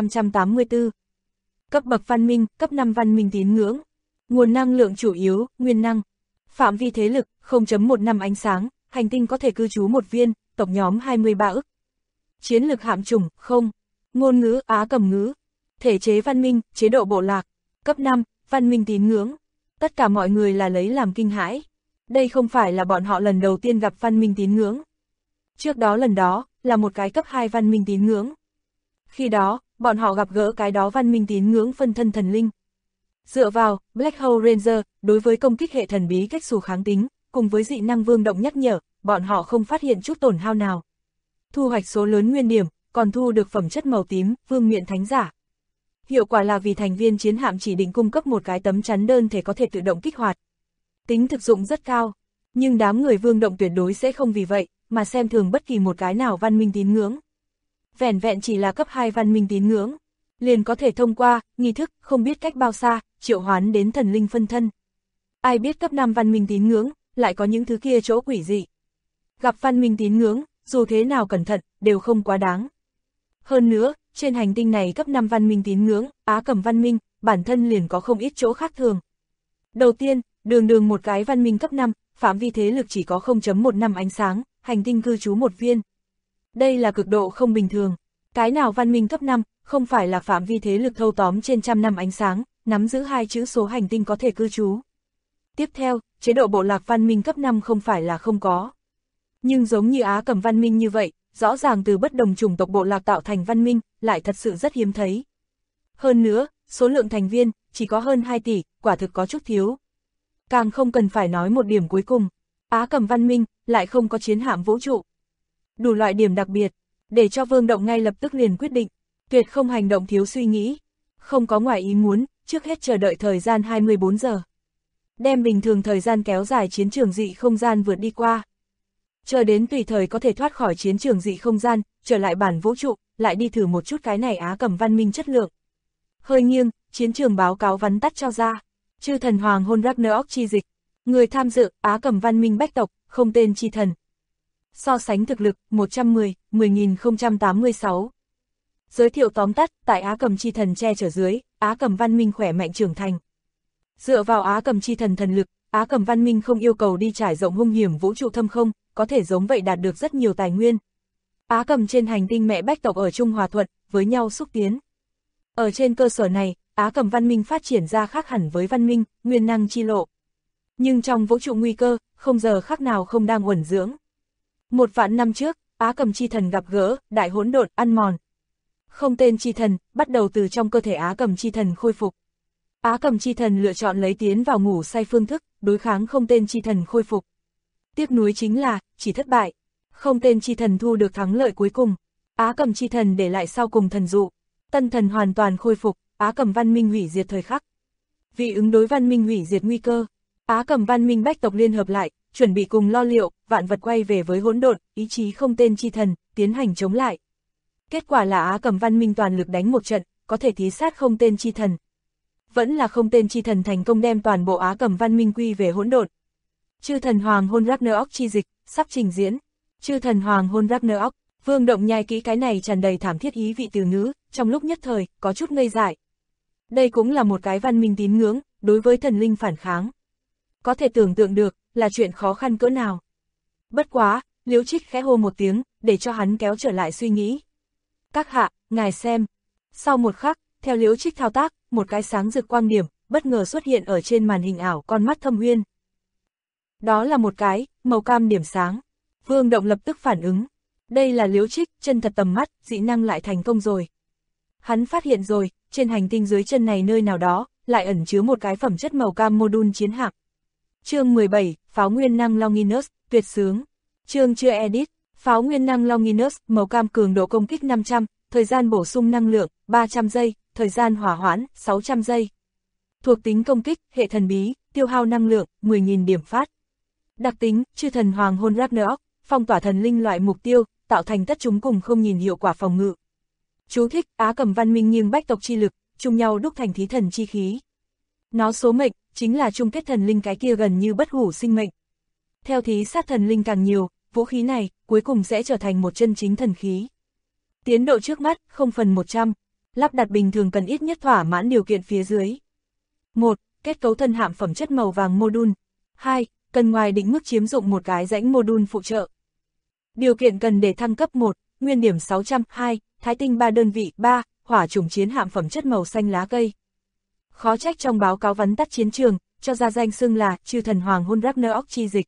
3584. Cấp bậc văn minh, cấp 5 văn minh tín ngưỡng. Nguồn năng lượng chủ yếu, nguyên năng. Phạm vi thế lực, 0.1 năm ánh sáng, hành tinh có thể cư trú một viên, tộc nhóm 23 ức. Chiến lực hạm chủng, không. Ngôn ngữ, Á Cẩm ngữ. Thể chế văn minh, chế độ bộ lạc. Cấp 5, văn minh tín ngưỡng. Tất cả mọi người là lấy làm kinh hãi. Đây không phải là bọn họ lần đầu tiên gặp văn minh tín ngưỡng. Trước đó lần đó, là một cái cấp 2 văn minh tín ngưỡng. Khi đó, bọn họ gặp gỡ cái đó văn minh tín ngưỡng phân thân thần linh. Dựa vào, Black Hole Ranger, đối với công kích hệ thần bí cách xù kháng tính, cùng với dị năng vương động nhắc nhở, bọn họ không phát hiện chút tổn hao nào. Thu hoạch số lớn nguyên điểm, còn thu được phẩm chất màu tím, vương miện thánh giả. Hiệu quả là vì thành viên chiến hạm chỉ định cung cấp một cái tấm chắn đơn thể có thể tự động kích hoạt. Tính thực dụng rất cao, nhưng đám người vương động tuyệt đối sẽ không vì vậy, mà xem thường bất kỳ một cái nào văn minh tín ngưỡng. Vẻn vẹn chỉ là cấp 2 văn minh tín ngưỡng, liền có thể thông qua, nghi thức, không biết cách bao xa, triệu hoán đến thần linh phân thân. Ai biết cấp 5 văn minh tín ngưỡng, lại có những thứ kia chỗ quỷ dị. Gặp văn minh tín ngưỡng, dù thế nào cẩn thận, đều không quá đáng. Hơn nữa, trên hành tinh này cấp 5 văn minh tín ngưỡng, Á Cẩm văn minh, bản thân liền có không ít chỗ khác thường. Đầu tiên, đường một cái văn minh cấp 5, phạm vi thế lực chỉ có 0.1 năm ánh sáng, hành tinh cư trú một viên. Đây là cực độ không bình thường. Cái nào văn minh cấp 5, không phải là phạm vi thế lực thâu tóm trên trăm năm ánh sáng, nắm giữ 2 chữ số hành tinh có thể cư trú. Tiếp theo, chế độ bộ lạc văn minh cấp 5 không phải là không có. Nhưng giống như Á Cẩm văn minh như vậy, rõ ràng từ bất đồng chủng tộc bộ lạc tạo thành văn minh, lại thật sự rất hiếm thấy. Hơn nữa, số lượng thành viên, chỉ có hơn 2 tỷ, quả thực có chút thiếu. Càng không cần phải nói một điểm cuối cùng, Á Cẩm văn minh, lại không có chiến hạm vũ trụ. Đủ loại điểm đặc biệt, để cho Vương Động ngay lập tức liền quyết định, tuyệt không hành động thiếu suy nghĩ. Không có ngoài ý muốn, trước hết chờ đợi thời gian 24 giờ. Đem bình thường thời gian kéo dài chiến trường dị không gian vượt đi qua. Chờ đến tùy thời có thể thoát khỏi chiến trường dị không gian, trở lại bản vũ trụ, lại đi thử một chút cái này Á Cẩm văn minh chất lượng. Hơi nghiêng, chiến trường báo cáo vắn tắt cho ra. Chư thần hoàng hôn Ragnarok chi dịch. Người tham dự, Á Cẩm văn minh bách tộc, không tên chi thần. So sánh thực lực, 110, 10.086. Giới thiệu tóm tắt, tại Á Cẩm chi thần che chở dưới, Á Cẩm văn minh khỏe mạnh trưởng thành. Dựa vào Á Cẩm chi thần thần lực, Á Cẩm văn minh không yêu cầu đi trải rộng hung hiểm vũ trụ thâm không, có thể giống vậy đạt được rất nhiều tài nguyên. Á Cẩm trên hành tinh mẹ bách tộc ở chung hòa thuận, với nhau xúc tiến. Ở trên cơ sở này, Á Cẩm văn minh phát triển ra khác hẳn với văn minh, nguyên năng chi lộ. Nhưng trong vũ trụ nguy cơ, không giờ khác nào không đang uẩn dưỡng. 1 vạn năm trước, Á Cẩm chi thần gặp gỡ, đại hỗn độn, ăn mòn. Không tên chi thần, bắt đầu từ trong cơ thể Á Cẩm chi thần khôi phục. Á Cẩm chi thần lựa chọn lấy tiến vào ngủ say phương thức, đối kháng không tên chi thần khôi phục. Tiếc nuối chính là, chỉ thất bại. Không tên chi thần thu được thắng lợi cuối cùng. Á Cẩm chi thần để lại sau cùng thần dụ. Tân thần hoàn toàn khôi phục, Á Cẩm văn minh hủy diệt thời khắc. Vì ứng đối văn minh hủy diệt nguy cơ, Á Cẩm văn minh bách tộc liên hợp lại, chuẩn bị cùng lo liệu, vạn vật quay về với hỗn độn, ý chí không tên chi thần, tiến hành chống lại. Kết quả là Á Cẩm văn minh toàn lực đánh một trận, có thể thí sát không tên chi thần. Vẫn là không tên chi thần thành công đem toàn bộ Á Cẩm văn minh quy về hỗn độn. Chư thần hoàng hôn Ragnarok chi dịch, sắp trình diễn. Chư thần hoàng hôn Ragnarok, Vương Động nhai kỹ cái này tràn đầy thảm thiết ý vị từ ngữ, trong lúc nhất thời, có chút ngây dại. Đây cũng là một cái văn minh tín ngưỡng, đối với thần linh phản kháng. Có thể tưởng tượng được, là chuyện khó khăn cỡ nào. Bất quá, Liễu Trích khẽ hô một tiếng, để cho hắn kéo trở lại suy nghĩ. Các hạ, ngài xem. Sau một khắc, theo Liễu Trích thao tác, một cái sáng rực quang điểm, bất ngờ xuất hiện ở trên màn hình ảo con mắt Thâm Uyên. Đó là một cái, màu cam điểm sáng. Vương Động lập tức phản ứng. Đây là Liễu Trích, chân thật tầm mắt, dị năng lại thành công rồi. Hắn phát hiện rồi, trên hành tinh dưới chân này nơi nào đó, lại ẩn chứa một cái phẩm chất màu cam mô đun chiến hạm. Chương 17, Pháo nguyên năng Longinus, tuyệt sướng. Chương chưa edit, pháo nguyên năng Longinus, màu cam cường độ công kích 500, thời gian bổ sung năng lượng, 300 giây, thời gian hỏa hoãn, 600 giây. Thuộc tính công kích, hệ thần bí, tiêu hao năng lượng, 10.000 điểm phát. Đặc tính, chư thần hoàng hôn Ragnarok, phong tỏa thần linh loại mục tiêu, tạo thành tất chúng cùng không nhìn hiệu quả phòng ngự. Chú thích, Á Cầm văn minh nghiêng bách tộc chi lực, chung nhau đúc thành thí thần chi khí. Nó số mệnh, chính là chung kết thần linh cái kia gần như bất hủ sinh mệnh. Theo thí sát thần linh càng nhiều, vũ khí này, cuối cùng sẽ trở thành một chân chính thần khí. Tiến độ trước mắt, 0/100, lắp đặt bình thường cần ít nhất thỏa mãn điều kiện phía dưới. 1. Kết cấu thân hạm phẩm chất màu vàng module. 2. Cần ngoài định mức chiếm dụng một cái rãnh module phụ trợ. Điều kiện cần để thăng cấp 1, nguyên điểm 600, 2, thái tinh 3 đơn vị, 3, hỏa chủng chiến hạm phẩm chất màu xanh lá cây. Khó trách trong báo cáo vắn tắt chiến trường, cho ra danh xưng là chư thần hoàng hôn Ragnarok chi dịch.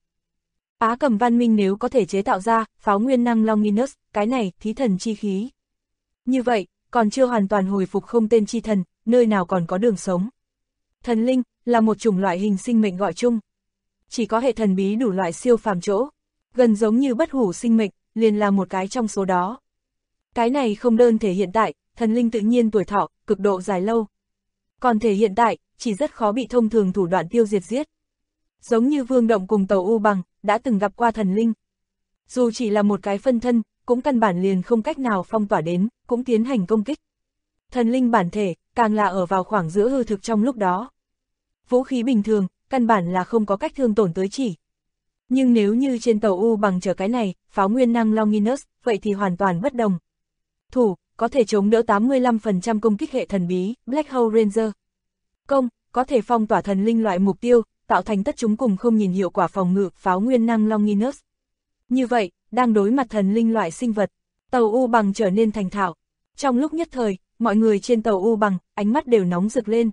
Á Cầm văn minh nếu có thể chế tạo ra pháo nguyên năng Longinus, cái này thí thần chi khí. Như vậy, còn chưa hoàn toàn hồi phục không tên chi thần, nơi nào còn có đường sống. Thần linh là một chủng loại hình sinh mệnh gọi chung. Chỉ có hệ thần bí đủ loại siêu phàm chỗ, gần giống như bất hủ sinh mệnh, liền là một cái trong số đó. Cái này không đơn thể hiện tại, thần linh tự nhiên tuổi thọ, cực độ dài lâu. Còn thể hiện tại, chỉ rất khó bị thông thường thủ đoạn tiêu diệt giết. Giống như Vương Động cùng Tàu U Bằng, đã từng gặp qua thần linh. Dù chỉ là một cái phân thân, cũng căn bản liền không cách nào phong tỏa đến, cũng tiến hành công kích. Thần linh bản thể, càng là ở vào khoảng giữa hư thực trong lúc đó. Vũ khí bình thường, căn bản là không có cách thương tổn tới chỉ. Nhưng nếu như trên Tàu U Bằng chở cái này, pháo nguyên năng Longinus, vậy thì hoàn toàn bất đồng. Thủ, có thể chống đỡ 85% công kích hệ thần bí, Black Hole Ranger. Công, có thể phong tỏa thần linh loại mục tiêu, tạo thành tất chúng cùng không nhìn hiệu quả phòng ngự, pháo nguyên năng Longinus. Như vậy, đang đối mặt thần linh loại sinh vật, Tàu U Bằng trở nên thành thạo. Trong lúc nhất thời, mọi người trên Tàu U Bằng, ánh mắt đều nóng rực lên.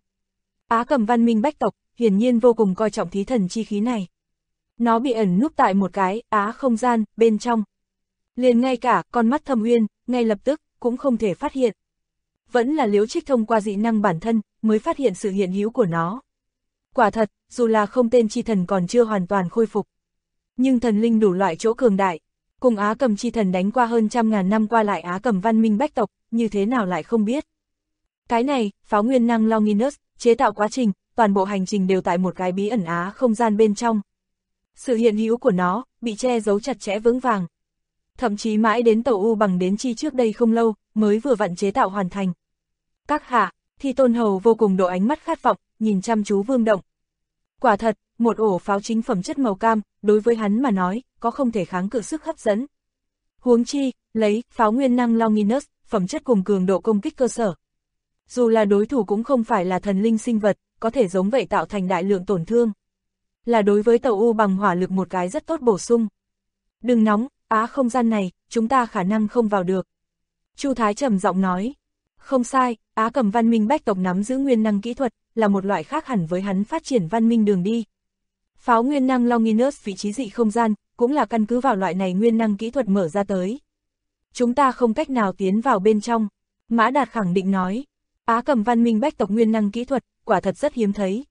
Á Cầm văn minh bách tộc, hiển nhiên vô cùng coi trọng thí thần chi khí này. Nó bị ẩn núp tại một cái Á không gian bên trong. Liền ngay cả con mắt Thâm Uyên, ngay lập tức, cũng không thể phát hiện. Vẫn là Liễu Trích thông qua dị năng bản thân, mới phát hiện sự hiện hữu của nó. Quả thật, dù là không tên chi thần còn chưa hoàn toàn khôi phục. Nhưng thần linh đủ loại chỗ cường đại, cùng Á Cầm chi thần đánh qua hơn 100.000 năm qua lại Á Cầm văn minh bách tộc, như thế nào lại không biết. Cái này, pháo nguyên năng Longinus, chế tạo quá trình, toàn bộ hành trình đều tại một cái bí ẩn Á không gian bên trong. Sự hiện hữu của nó, bị che giấu chặt chẽ vững vàng. Thậm chí mãi đến Tàu U Bằng đến chi trước đây không lâu, mới vừa vặn chế tạo hoàn thành. Các hạ, Thi Tôn Hầu vô cùng độ ánh mắt khát vọng, nhìn chăm chú Vương Động. Quả thật, một ổ pháo chính phẩm chất màu cam, đối với hắn mà nói, có không thể kháng cự sức hấp dẫn. Huống chi, lấy pháo nguyên năng Longinus, phẩm chất cùng cường độ công kích cơ sở. Dù là đối thủ cũng không phải là thần linh sinh vật, có thể giống vậy tạo thành đại lượng tổn thương. Là đối với Tàu U Bằng hỏa lực một cái rất tốt bổ sung. Đừng nóng, Á không gian này, chúng ta khả năng không vào được. Chu Thái trầm giọng nói. Không sai, Á Cầm văn minh bách tộc nắm giữ nguyên năng kỹ thuật, là một loại khác hẳn với hắn phát triển văn minh đường đi. Pháo nguyên năng Longinus vị trí dị không gian, cũng là căn cứ vào loại này nguyên năng kỹ thuật mở ra tới. Chúng ta không cách nào tiến vào bên trong, Mã Đạt khẳng định nói. Á Cầm văn minh bách tộc nguyên năng kỹ thuật, quả thật rất hiếm thấy.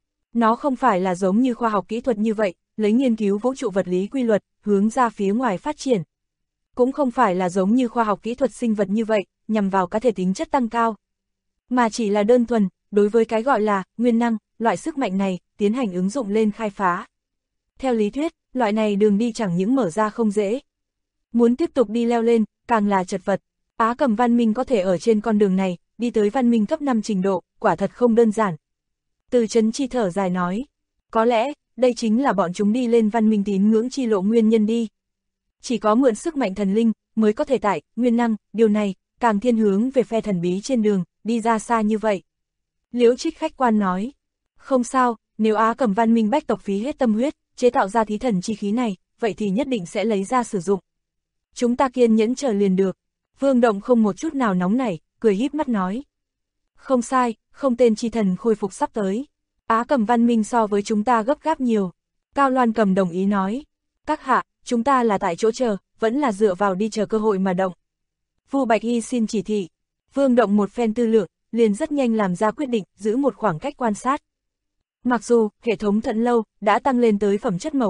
Nó không phải là giống như khoa học kỹ thuật như vậy, lấy nghiên cứu vũ trụ vật lý quy luật, hướng ra phía ngoài phát triển. Cũng không phải là giống như khoa học kỹ thuật sinh vật như vậy, nhằm vào cá thể tính chất tăng cao. Mà chỉ là đơn thuần, đối với cái gọi là nguyên năng, loại sức mạnh này, tiến hành ứng dụng lên khai phá. Theo lý thuyết, loại này đường đi chẳng những mở ra không dễ. Muốn tiếp tục đi leo lên, càng là chật vật. Á Cầm văn minh có thể ở trên con đường này, đi tới văn minh cấp 5 trình độ, quả thật không đơn giản. Từ Trấn Chi thở dài nói, có lẽ, đây chính là bọn chúng đi lên văn minh tín ngưỡng chi lộ nguyên nhân đi. Chỉ có mượn sức mạnh thần linh, mới có thể tải, nguyên năng, điều này, càng thiên hướng về phe thần bí trên đường, đi ra xa như vậy. Liễu Trích khách quan nói, không sao, nếu Á Cầm văn minh bách tộc phí hết tâm huyết, chế tạo ra thí thần chi khí này, vậy thì nhất định sẽ lấy ra sử dụng. Chúng ta kiên nhẫn chờ liền được. Vương Động không một chút nào nóng nảy, cười híp mắt nói. Không sai, không tên chi thần khôi phục sắp tới. Á Cầm văn minh so với chúng ta gấp gáp nhiều. Cao Loan Cầm đồng ý nói. Các hạ, chúng ta là tại chỗ chờ, vẫn là dựa vào đi chờ cơ hội mà động. Vu Bạch Y xin chỉ thị. Vương Động một phen tư lượng, liền rất nhanh làm ra quyết định, giữ một khoảng cách quan sát. Mặc dù, hệ thống Thận Lâu, đã tăng lên tới phẩm chất màu cam,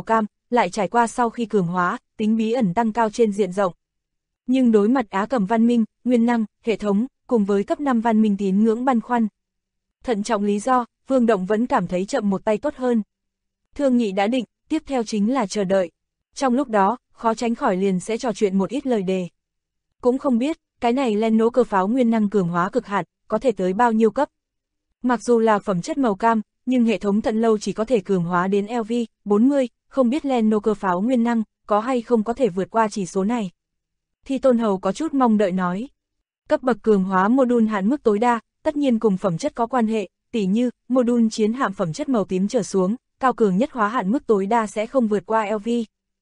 lại trải qua sau khi cường hóa, tính bí ẩn tăng cao trên diện rộng. Nhưng đối mặt Á Cầm văn minh, nguyên năng, hệ thống, cùng với cấp 5 văn minh tín ngưỡng băn khoăn. Thận trọng lý do, Vương Động vẫn cảm thấy chậm một tay tốt hơn. Thương nghị đã định, tiếp theo chính là chờ đợi. Trong lúc đó, khó tránh khỏi liền sẽ trò chuyện một ít lời đề. Cũng không biết, cái này len nỗ cơ pháo nguyên năng cường hóa cực hạn, có thể tới bao nhiêu cấp. Mặc dù là phẩm chất màu cam, nhưng hệ thống Thận Lâu chỉ có thể cường hóa đến LV 40, không biết len nỗ cơ pháo nguyên năng, có hay không có thể vượt qua chỉ số này. Thi Tôn Hầu có chút mong đợi nói. Cấp bậc cường hóa module hạn mức tối đa, tất nhiên cùng phẩm chất có quan hệ, tỉ như, module chiến hạm phẩm chất màu tím trở xuống, cao cường nhất hóa hạn mức tối đa sẽ không vượt qua LV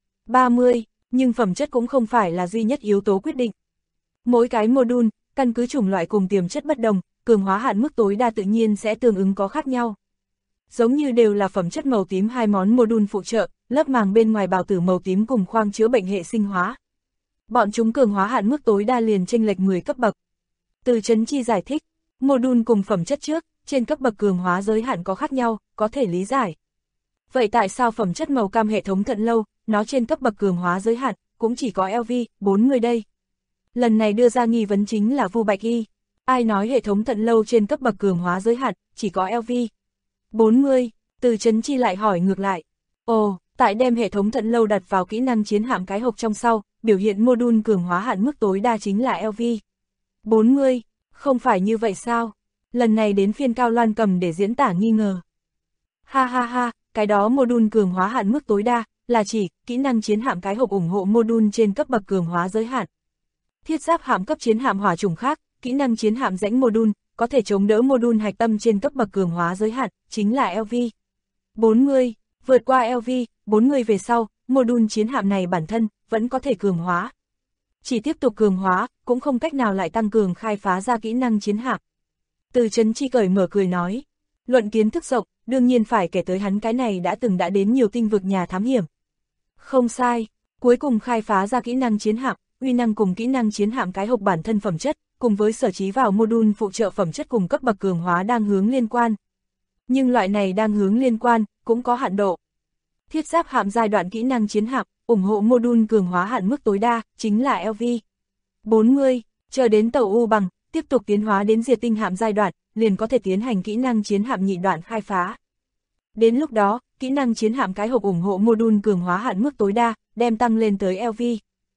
30, nhưng phẩm chất cũng không phải là duy nhất yếu tố quyết định. Mỗi cái module, căn cứ chủng loại cùng tiềm chất bất đồng, cường hóa hạn mức tối đa tự nhiên sẽ tương ứng có khác nhau. Giống như đều là phẩm chất màu tím hai món module phụ trợ, lớp màng bên ngoài bào tử màu tím cùng khoang chữa bệnh hệ sinh hóa. Bọn chúng cường hóa hạn mức tối đa liền chênh lệch 10 cấp bậc. Từ Chấn Chi giải thích, module cùng phẩm chất trước, trên cấp bậc cường hóa giới hạn có khác nhau, có thể lý giải. Vậy tại sao phẩm chất màu cam hệ thống Thận Lâu, nó trên cấp bậc cường hóa giới hạn, cũng chỉ có LV 40 đây? Lần này đưa ra nghi vấn chính là Vu Bạch Y. Ai nói hệ thống Thận Lâu trên cấp bậc cường hóa giới hạn, chỉ có LV 40, Từ Chấn Chi lại hỏi ngược lại. Ồ, tại đem hệ thống Thận Lâu đặt vào kỹ năng chiến hạm cái hộp trong sau, biểu hiện module cường hóa hạn mức tối đa chính là LV 40, không phải như vậy sao? Lần này đến phiên Cao Loan Cầm để diễn tả nghi ngờ. Ha ha ha, cái đó module cường hóa hạn mức tối đa, là chỉ kỹ năng chiến hạm cái hộp ủng hộ module trên cấp bậc cường hóa giới hạn. Thiết giáp hạm cấp chiến hạm hỏa chủng khác, kỹ năng chiến hạm rãnh module, có thể chống đỡ module hạch tâm trên cấp bậc cường hóa giới hạn, chính là LV 40, vượt qua LV 40 về sau, module chiến hạm này bản thân vẫn có thể cường hóa. Chỉ tiếp tục cường hóa, cũng không cách nào lại tăng cường khai phá ra kỹ năng chiến hạm. Từ Chấn Chi cởi mở cười nói, luận kiến thức rộng, đương nhiên phải kể tới hắn cái này đã đến nhiều tinh vực nhà thám hiểm. Không sai, cuối cùng khai phá ra kỹ năng chiến hạm, uy năng cùng kỹ năng chiến hạm cái hộp bản thân phẩm chất, cùng với sở trí vào module phụ trợ phẩm chất cùng cấp bậc cường hóa đang hướng liên quan. Nhưng loại này đang hướng liên quan, cũng có hạn độ. Thiết giáp hạm giai đoạn kỹ năng chiến hạm, ủng hộ module cường hóa hạn mức tối đa, chính là LV 40, chờ đến tàu U bằng, tiếp tục tiến hóa đến diệt tinh hạm giai đoạn, liền có thể tiến hành kỹ năng chiến hạm nhị đoạn khai phá. Đến lúc đó, kỹ năng chiến hạm cái hộp ủng hộ module cường hóa hạn mức tối đa, đem tăng lên tới LV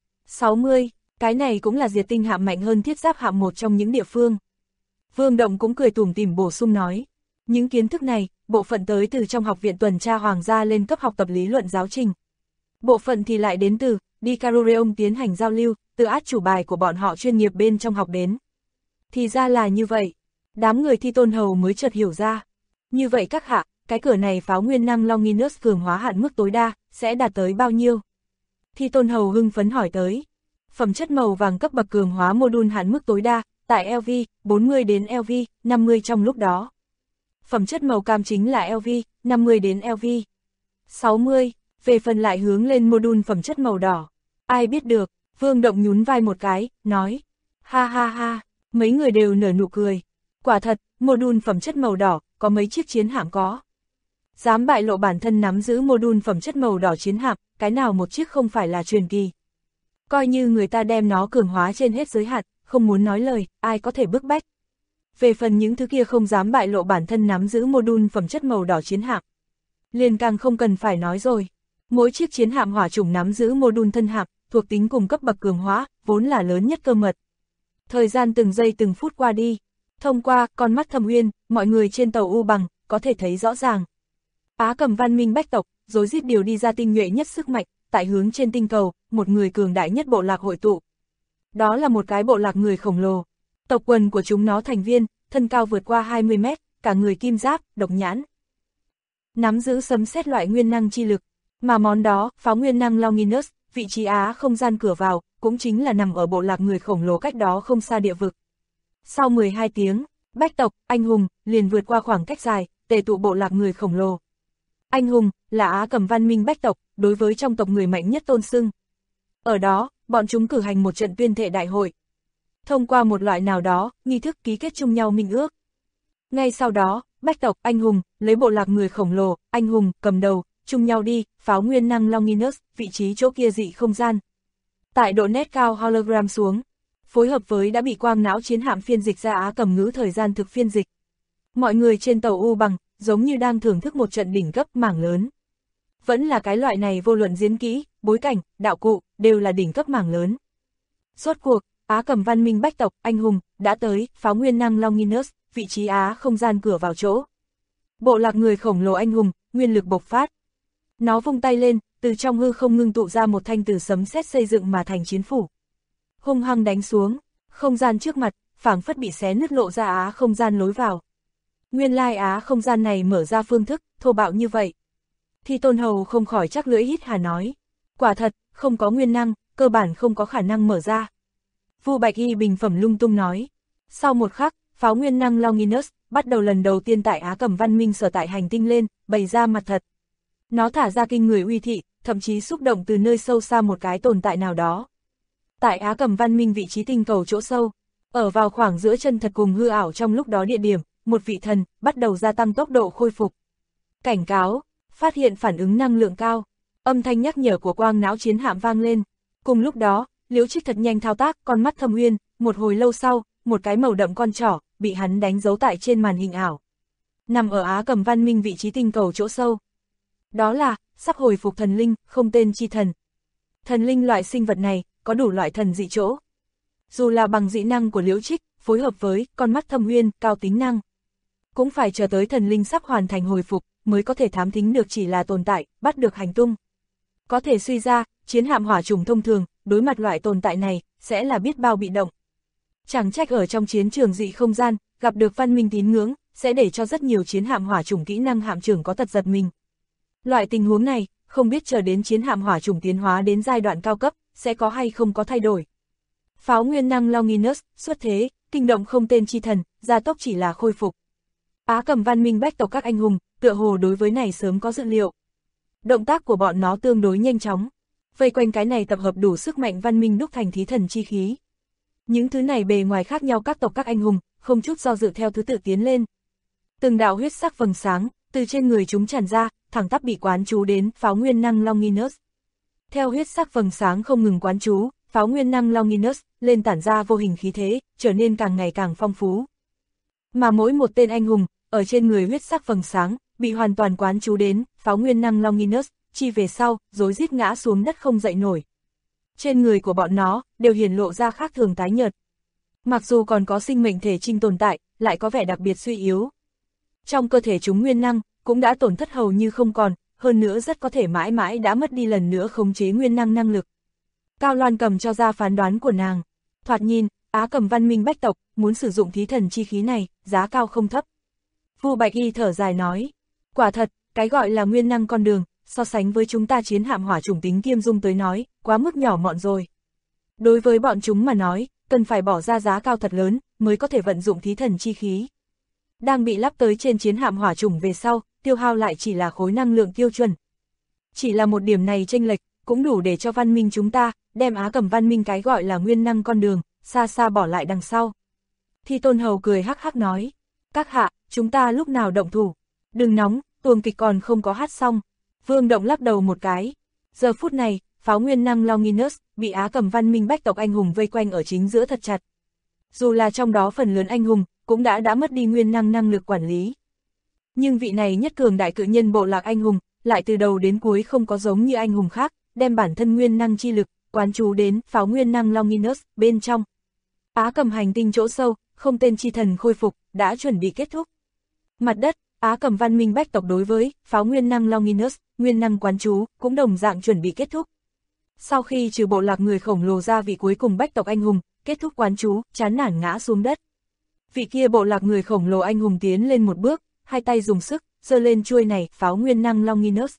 60, cái này cũng là diệt tinh hạm mạnh hơn thiết giáp hạm một trong những địa phương. Vương Động cũng cười tủm tỉm bổ sung nói, những kiến thức này, bộ phận tới từ trong học viện tuần tra hoàng gia lên cấp học tập lý luận giáo trình. Bộ phận thì lại đến từ, đi Carureum tiến hành giao lưu, từ át chủ bài của bọn họ chuyên nghiệp bên trong học đến. Thì ra là như vậy, đám người Thi Tôn Hầu mới chợt hiểu ra. Như vậy các hạ, cái cửa này pháo nguyên năng Longinus cường hóa hạn mức tối đa, sẽ đạt tới bao nhiêu? Thi Tôn Hầu hưng phấn hỏi tới. Phẩm chất màu vàng cấp bậc cường hóa module hạn mức tối đa, tại LV 40 đến LV 50 trong lúc đó. Phẩm chất màu cam chính là LV 50 đến LV 60, về phần lại hướng lên module phẩm chất màu đỏ. Ai biết được, Vương Động nhún vai một cái, nói. Ha ha ha, mấy người đều nở nụ cười. Quả thật, module phẩm chất màu đỏ, có mấy chiếc chiến hạm có. Dám bại lộ bản thân nắm giữ module phẩm chất màu đỏ chiến hạm, cái nào một chiếc không phải là truyền kỳ. Coi như người ta đem nó cường hóa trên hết giới hạn, không muốn nói lời, ai có thể bức bách. Về phần những thứ kia không dám bại lộ bản thân nắm giữ module phẩm chất màu đỏ chiến hạm, liền càng không cần phải nói rồi. Mỗi chiếc chiến hạm hỏa chủng nắm giữ module thân hạm, thuộc tính cùng cấp bậc cường hóa, vốn là lớn nhất cơ mật. Thời gian từng giây từng phút qua đi, thông qua con mắt Thâm Uyên, mọi người trên tàu U bằng, có thể thấy rõ ràng. Á Cầm văn minh bách tộc, rối rít điều đi ra tinh nhuệ nhất sức mạnh, tại hướng trên tinh cầu, một người cường đại nhất bộ lạc hội tụ. Đó là một cái bộ lạc người khổng lồ. Tộc quần của chúng nó thành viên, thân cao vượt qua 20 mét, cả người kim giáp, độc nhãn. Nắm giữ sấm sét loại nguyên năng chi lực, mà món đó, pháo nguyên năng Longinus, vị trí Á không gian cửa vào, cũng chính là nằm ở bộ lạc người khổng lồ cách đó không xa địa vực. Sau 12 tiếng, bách tộc, anh hùng, liền vượt qua khoảng cách dài, tề tụ bộ lạc người khổng lồ. Anh hùng, là Á Cầm văn minh bách tộc, đối với trong tộc người mạnh nhất tôn xưng. Ở đó, bọn chúng cử hành một trận tuyên thệ đại hội. Thông qua một loại nào đó, nghi thức ký kết chung nhau minh ước. Ngay sau đó, bách tộc, anh hùng, lấy bộ lạc người khổng lồ, anh hùng, cầm đầu, chung nhau đi, pháo nguyên năng Longinus, vị trí chỗ kia dị không gian. Tại độ nét cao hologram xuống, phối hợp với đã bị quang não chiến hạm phiên dịch ra Á Cầm ngữ thời gian thực phiên dịch. Mọi người trên tàu U Bằng, giống như đang thưởng thức một trận đỉnh cấp mảng lớn. Vẫn là cái loại này vô luận diễn kỹ, bối cảnh, đạo cụ, đều là đỉnh cấp mảng lớn. Rốt cuộc, Á Cầm văn minh bách tộc, anh hùng, đã tới, pháo nguyên năng Longinus, vị trí Á không gian cửa vào chỗ. Bộ lạc người khổng lồ anh hùng, nguyên lực bộc phát. Nó vung tay lên, từ trong hư không ngưng tụ ra một thanh từ sấm sét xây dựng mà thành chiến phủ. Hung hăng đánh xuống, không gian trước mặt, phảng phất bị xé nứt lộ ra Á không gian lối vào. Nguyên lai Á không gian này mở ra phương thức, thô bạo như vậy. Thì Tôn Hầu không khỏi chắc lưỡi hít hà nói. Quả thật, không có nguyên năng, cơ bản không có khả năng mở ra. Vu Bạch Y bình phẩm lung tung nói. Sau một khắc, pháo nguyên năng Longinus bắt đầu lần đầu tiên tại Á Cầm văn minh sở tại hành tinh lên, bày ra mặt thật. Nó thả ra kinh người uy thị, thậm chí xúc động từ nơi sâu xa một cái tồn tại nào đó. Tại Á Cầm văn minh vị trí tinh cầu chỗ sâu, ở vào khoảng giữa chân thật cùng hư ảo trong lúc đó địa điểm, một vị thần bắt đầu gia tăng tốc độ khôi phục. Cảnh cáo, phát hiện phản ứng năng lượng cao, âm thanh nhắc nhở của quang não chiến hạm vang lên. Cùng lúc đó, Liễu Trích thật nhanh thao tác, con mắt thâm uyên, một hồi lâu sau, một cái màu đậm con trỏ bị hắn đánh dấu tại trên màn hình ảo. Nằm ở Á Cầm văn minh vị trí tinh cầu chỗ sâu. Đó là sắp hồi phục thần linh, không tên chi thần. Thần linh loại sinh vật này có đủ loại thần dị chỗ. Dù là bằng dị năng của Liễu Trích, phối hợp với con mắt thâm uyên, cao tính năng, cũng phải chờ tới thần linh sắp hoàn thành hồi phục mới có thể thám thính được chỉ là tồn tại, bắt được hành tung. Có thể suy ra, chiến hạm hỏa trùng thông thường, đối mặt loại tồn tại này, sẽ là biết bao bị động. Chẳng trách ở trong chiến trường dị không gian, gặp được văn minh tín ngưỡng, sẽ để cho rất nhiều chiến hạm hỏa trùng kỹ năng hạm trưởng có tật giật mình. Loại tình huống này, không biết chờ đến chiến hạm hỏa trùng tiến hóa đến giai đoạn cao cấp, sẽ có hay không có thay đổi. Pháo nguyên năng Longinus, xuất thế, kinh động không tên chi thần, gia tốc chỉ là khôi phục. Á Cầm văn minh bách tộc các anh hùng, tựa hồ đối với này sớm có dự liệu. Động tác của bọn nó tương đối nhanh chóng, vây quanh cái này tập hợp đủ sức mạnh văn minh đúc thành thí thần chi khí. Những thứ này bề ngoài khác nhau các tộc các anh hùng, không chút do dự theo thứ tự tiến lên. Từng đạo huyết sắc vầng sáng, từ trên người chúng tràn ra, thẳng tắp bị quán chú đến pháo nguyên năng Longinus. Theo huyết sắc vầng sáng không ngừng quán chú, pháo nguyên năng Longinus lên tản ra vô hình khí thế, trở nên càng ngày càng phong phú. Mà mỗi một tên anh hùng, ở trên người huyết sắc vầng sáng, bị hoàn toàn quán chú đến pháo nguyên năng Longinus, chi về sau, rối rít ngã xuống đất không dậy nổi. Trên người của bọn nó, đều hiển lộ ra khác thường tái nhợt. Mặc dù còn có sinh mệnh thể trinh tồn tại, lại có vẻ đặc biệt suy yếu. Trong cơ thể chúng nguyên năng, cũng đã tổn thất hầu như không còn, hơn nữa rất có thể mãi mãi đã mất đi lần nữa khống chế nguyên năng năng lực. Cao Loan Cầm cho ra phán đoán của nàng. Thoạt nhìn, Á Cầm văn minh bách tộc, muốn sử dụng thí thần chi khí này, giá cao không thấp. Vu Bạch Y thở dài nói, quả thật, cái gọi là nguyên năng con đường, so sánh với chúng ta chiến hạm hỏa chủng tính kiêm dung tới nói, quá mức nhỏ mọn rồi. Đối với bọn chúng mà nói, cần phải bỏ ra giá cao thật lớn, mới có thể vận dụng thí thần chi khí. Đang bị lắp tới trên chiến hạm hỏa chủng về sau, tiêu hao lại chỉ là khối năng lượng tiêu chuẩn. Chỉ là một điểm này chênh lệch, cũng đủ để cho văn minh chúng ta, đem Á Cầm văn minh cái gọi là nguyên năng con đường, xa xa bỏ lại đằng sau. Thì Tôn Hầu cười hắc hắc nói, các hạ, chúng ta lúc nào động thủ, đừng nóng, tuồng kịch còn không có hát xong. Vương Động lắc đầu một cái. Giờ phút này, pháo nguyên năng Longinus bị Á Cầm văn minh bách tộc anh hùng vây quanh ở chính giữa thật chặt. Dù là trong đó phần lớn anh hùng, cũng đã mất đi nguyên năng năng lực quản lý. Nhưng vị này nhất cường đại cự nhân bộ lạc anh hùng, lại từ đầu đến cuối không có giống như anh hùng khác, đem bản thân nguyên năng chi lực, quán chú đến pháo nguyên năng Longinus bên trong. Á Cầm hành tinh chỗ sâu, không tên chi thần khôi phục, đã chuẩn bị kết thúc. Mặt đất, Á Cầm văn minh bách tộc đối với pháo nguyên năng Longinus, nguyên năng quán chú, cũng đồng dạng chuẩn bị kết thúc. Sau khi trừ bộ lạc người khổng lồ ra vị cuối cùng bách tộc anh hùng, kết thúc quán chú, chán nản ngã xuống đất. Vị kia bộ lạc người khổng lồ anh hùng tiến lên một bước, hai tay dùng sức, giơ lên chuôi này, pháo nguyên năng Longinus.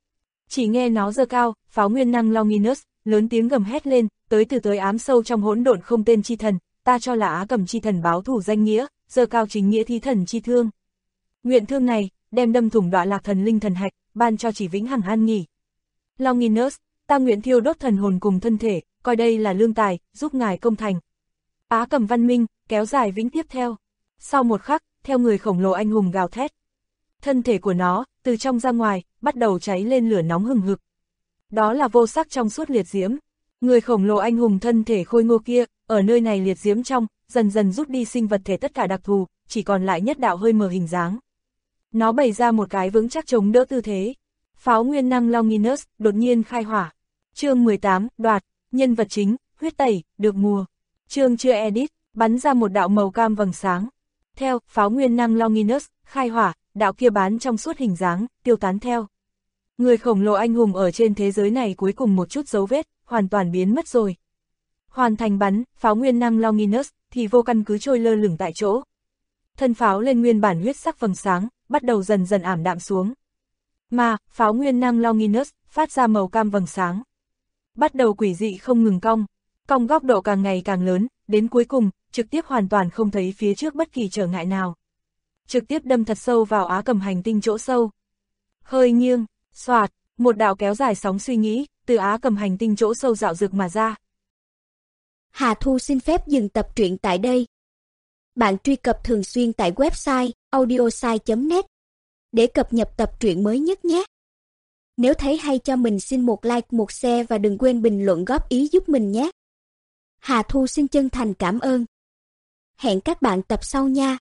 Chỉ nghe nó giơ cao, pháo nguyên năng Longinus, lớn tiếng gầm hét lên, tới ám sâu trong hỗn độn không tên chi thần, ta cho là Á Cầm chi thần báo thù danh nghĩa, giơ cao chính nghĩa thí thần chi thương. Nguyện thương này, đem đâm thủng đọa lạc thần linh thần hạch, ban cho chỉ vĩnh hằng an nghỉ. Longinus, ta nguyện thiêu đốt thần hồn cùng thân thể, coi đây là lương tài, giúp ngài công thành. Á Cầm văn minh, kéo dài vĩnh tiếp theo. Sau một khắc, theo người khổng lồ anh hùng gào thét. Thân thể của nó, từ trong ra ngoài, bắt đầu cháy lên lửa nóng hừng hực. Đó là vô sắc trong suốt liệt diễm. Người khổng lồ anh hùng thân thể khôi ngô kia, ở nơi này liệt diễm trong, dần dần rút đi sinh vật thể tất cả đặc thù, chỉ còn lại nhất đạo hơi mờ hình dáng. Nó bày ra một cái vững chắc chống đỡ tư thế. Pháo nguyên năng Longinus đột nhiên khai hỏa. Chương 18, đoạt, nhân vật chính, huyết tẩy, được mùa. Chương chưa edit, bắn ra một đạo màu cam vầng sáng. Theo, pháo nguyên năng Longinus, khai hỏa, đạo kia bán trong suốt hình dáng, tiêu tán theo. Người khổng lồ anh hùng ở trên thế giới này cuối cùng một chút dấu vết, hoàn toàn biến mất rồi. Hoàn thành bắn, pháo nguyên năng Longinus, thì vô căn cứ trôi lơ lửng tại chỗ. Thân pháo lên nguyên bản huyết sắc vầng sáng, bắt đầu dần dần ảm đạm xuống. Mà, pháo nguyên năng Longinus, phát ra màu cam vầng sáng. Bắt đầu quỷ dị không ngừng cong góc độ càng ngày càng lớn, đến cuối cùng, trực tiếp hoàn toàn không thấy phía trước bất kỳ trở ngại nào. Trực tiếp đâm thật sâu vào Á Cầm hành tinh chỗ sâu. Hơi nghiêng, xoạt, một đạo kéo dài sóng suy nghĩ, từ Á Cầm hành tinh chỗ sâu dạo dực mà ra. Hà Thu xin phép dừng tập truyện tại đây. Bạn truy cập thường xuyên tại website audiosai.net để cập nhật tập truyện mới nhất nhé. Nếu thấy hay cho mình xin một like, một share và đừng quên bình luận góp ý giúp mình nhé. Hà Thu xin chân thành cảm ơn. Hẹn các bạn tập sau nha.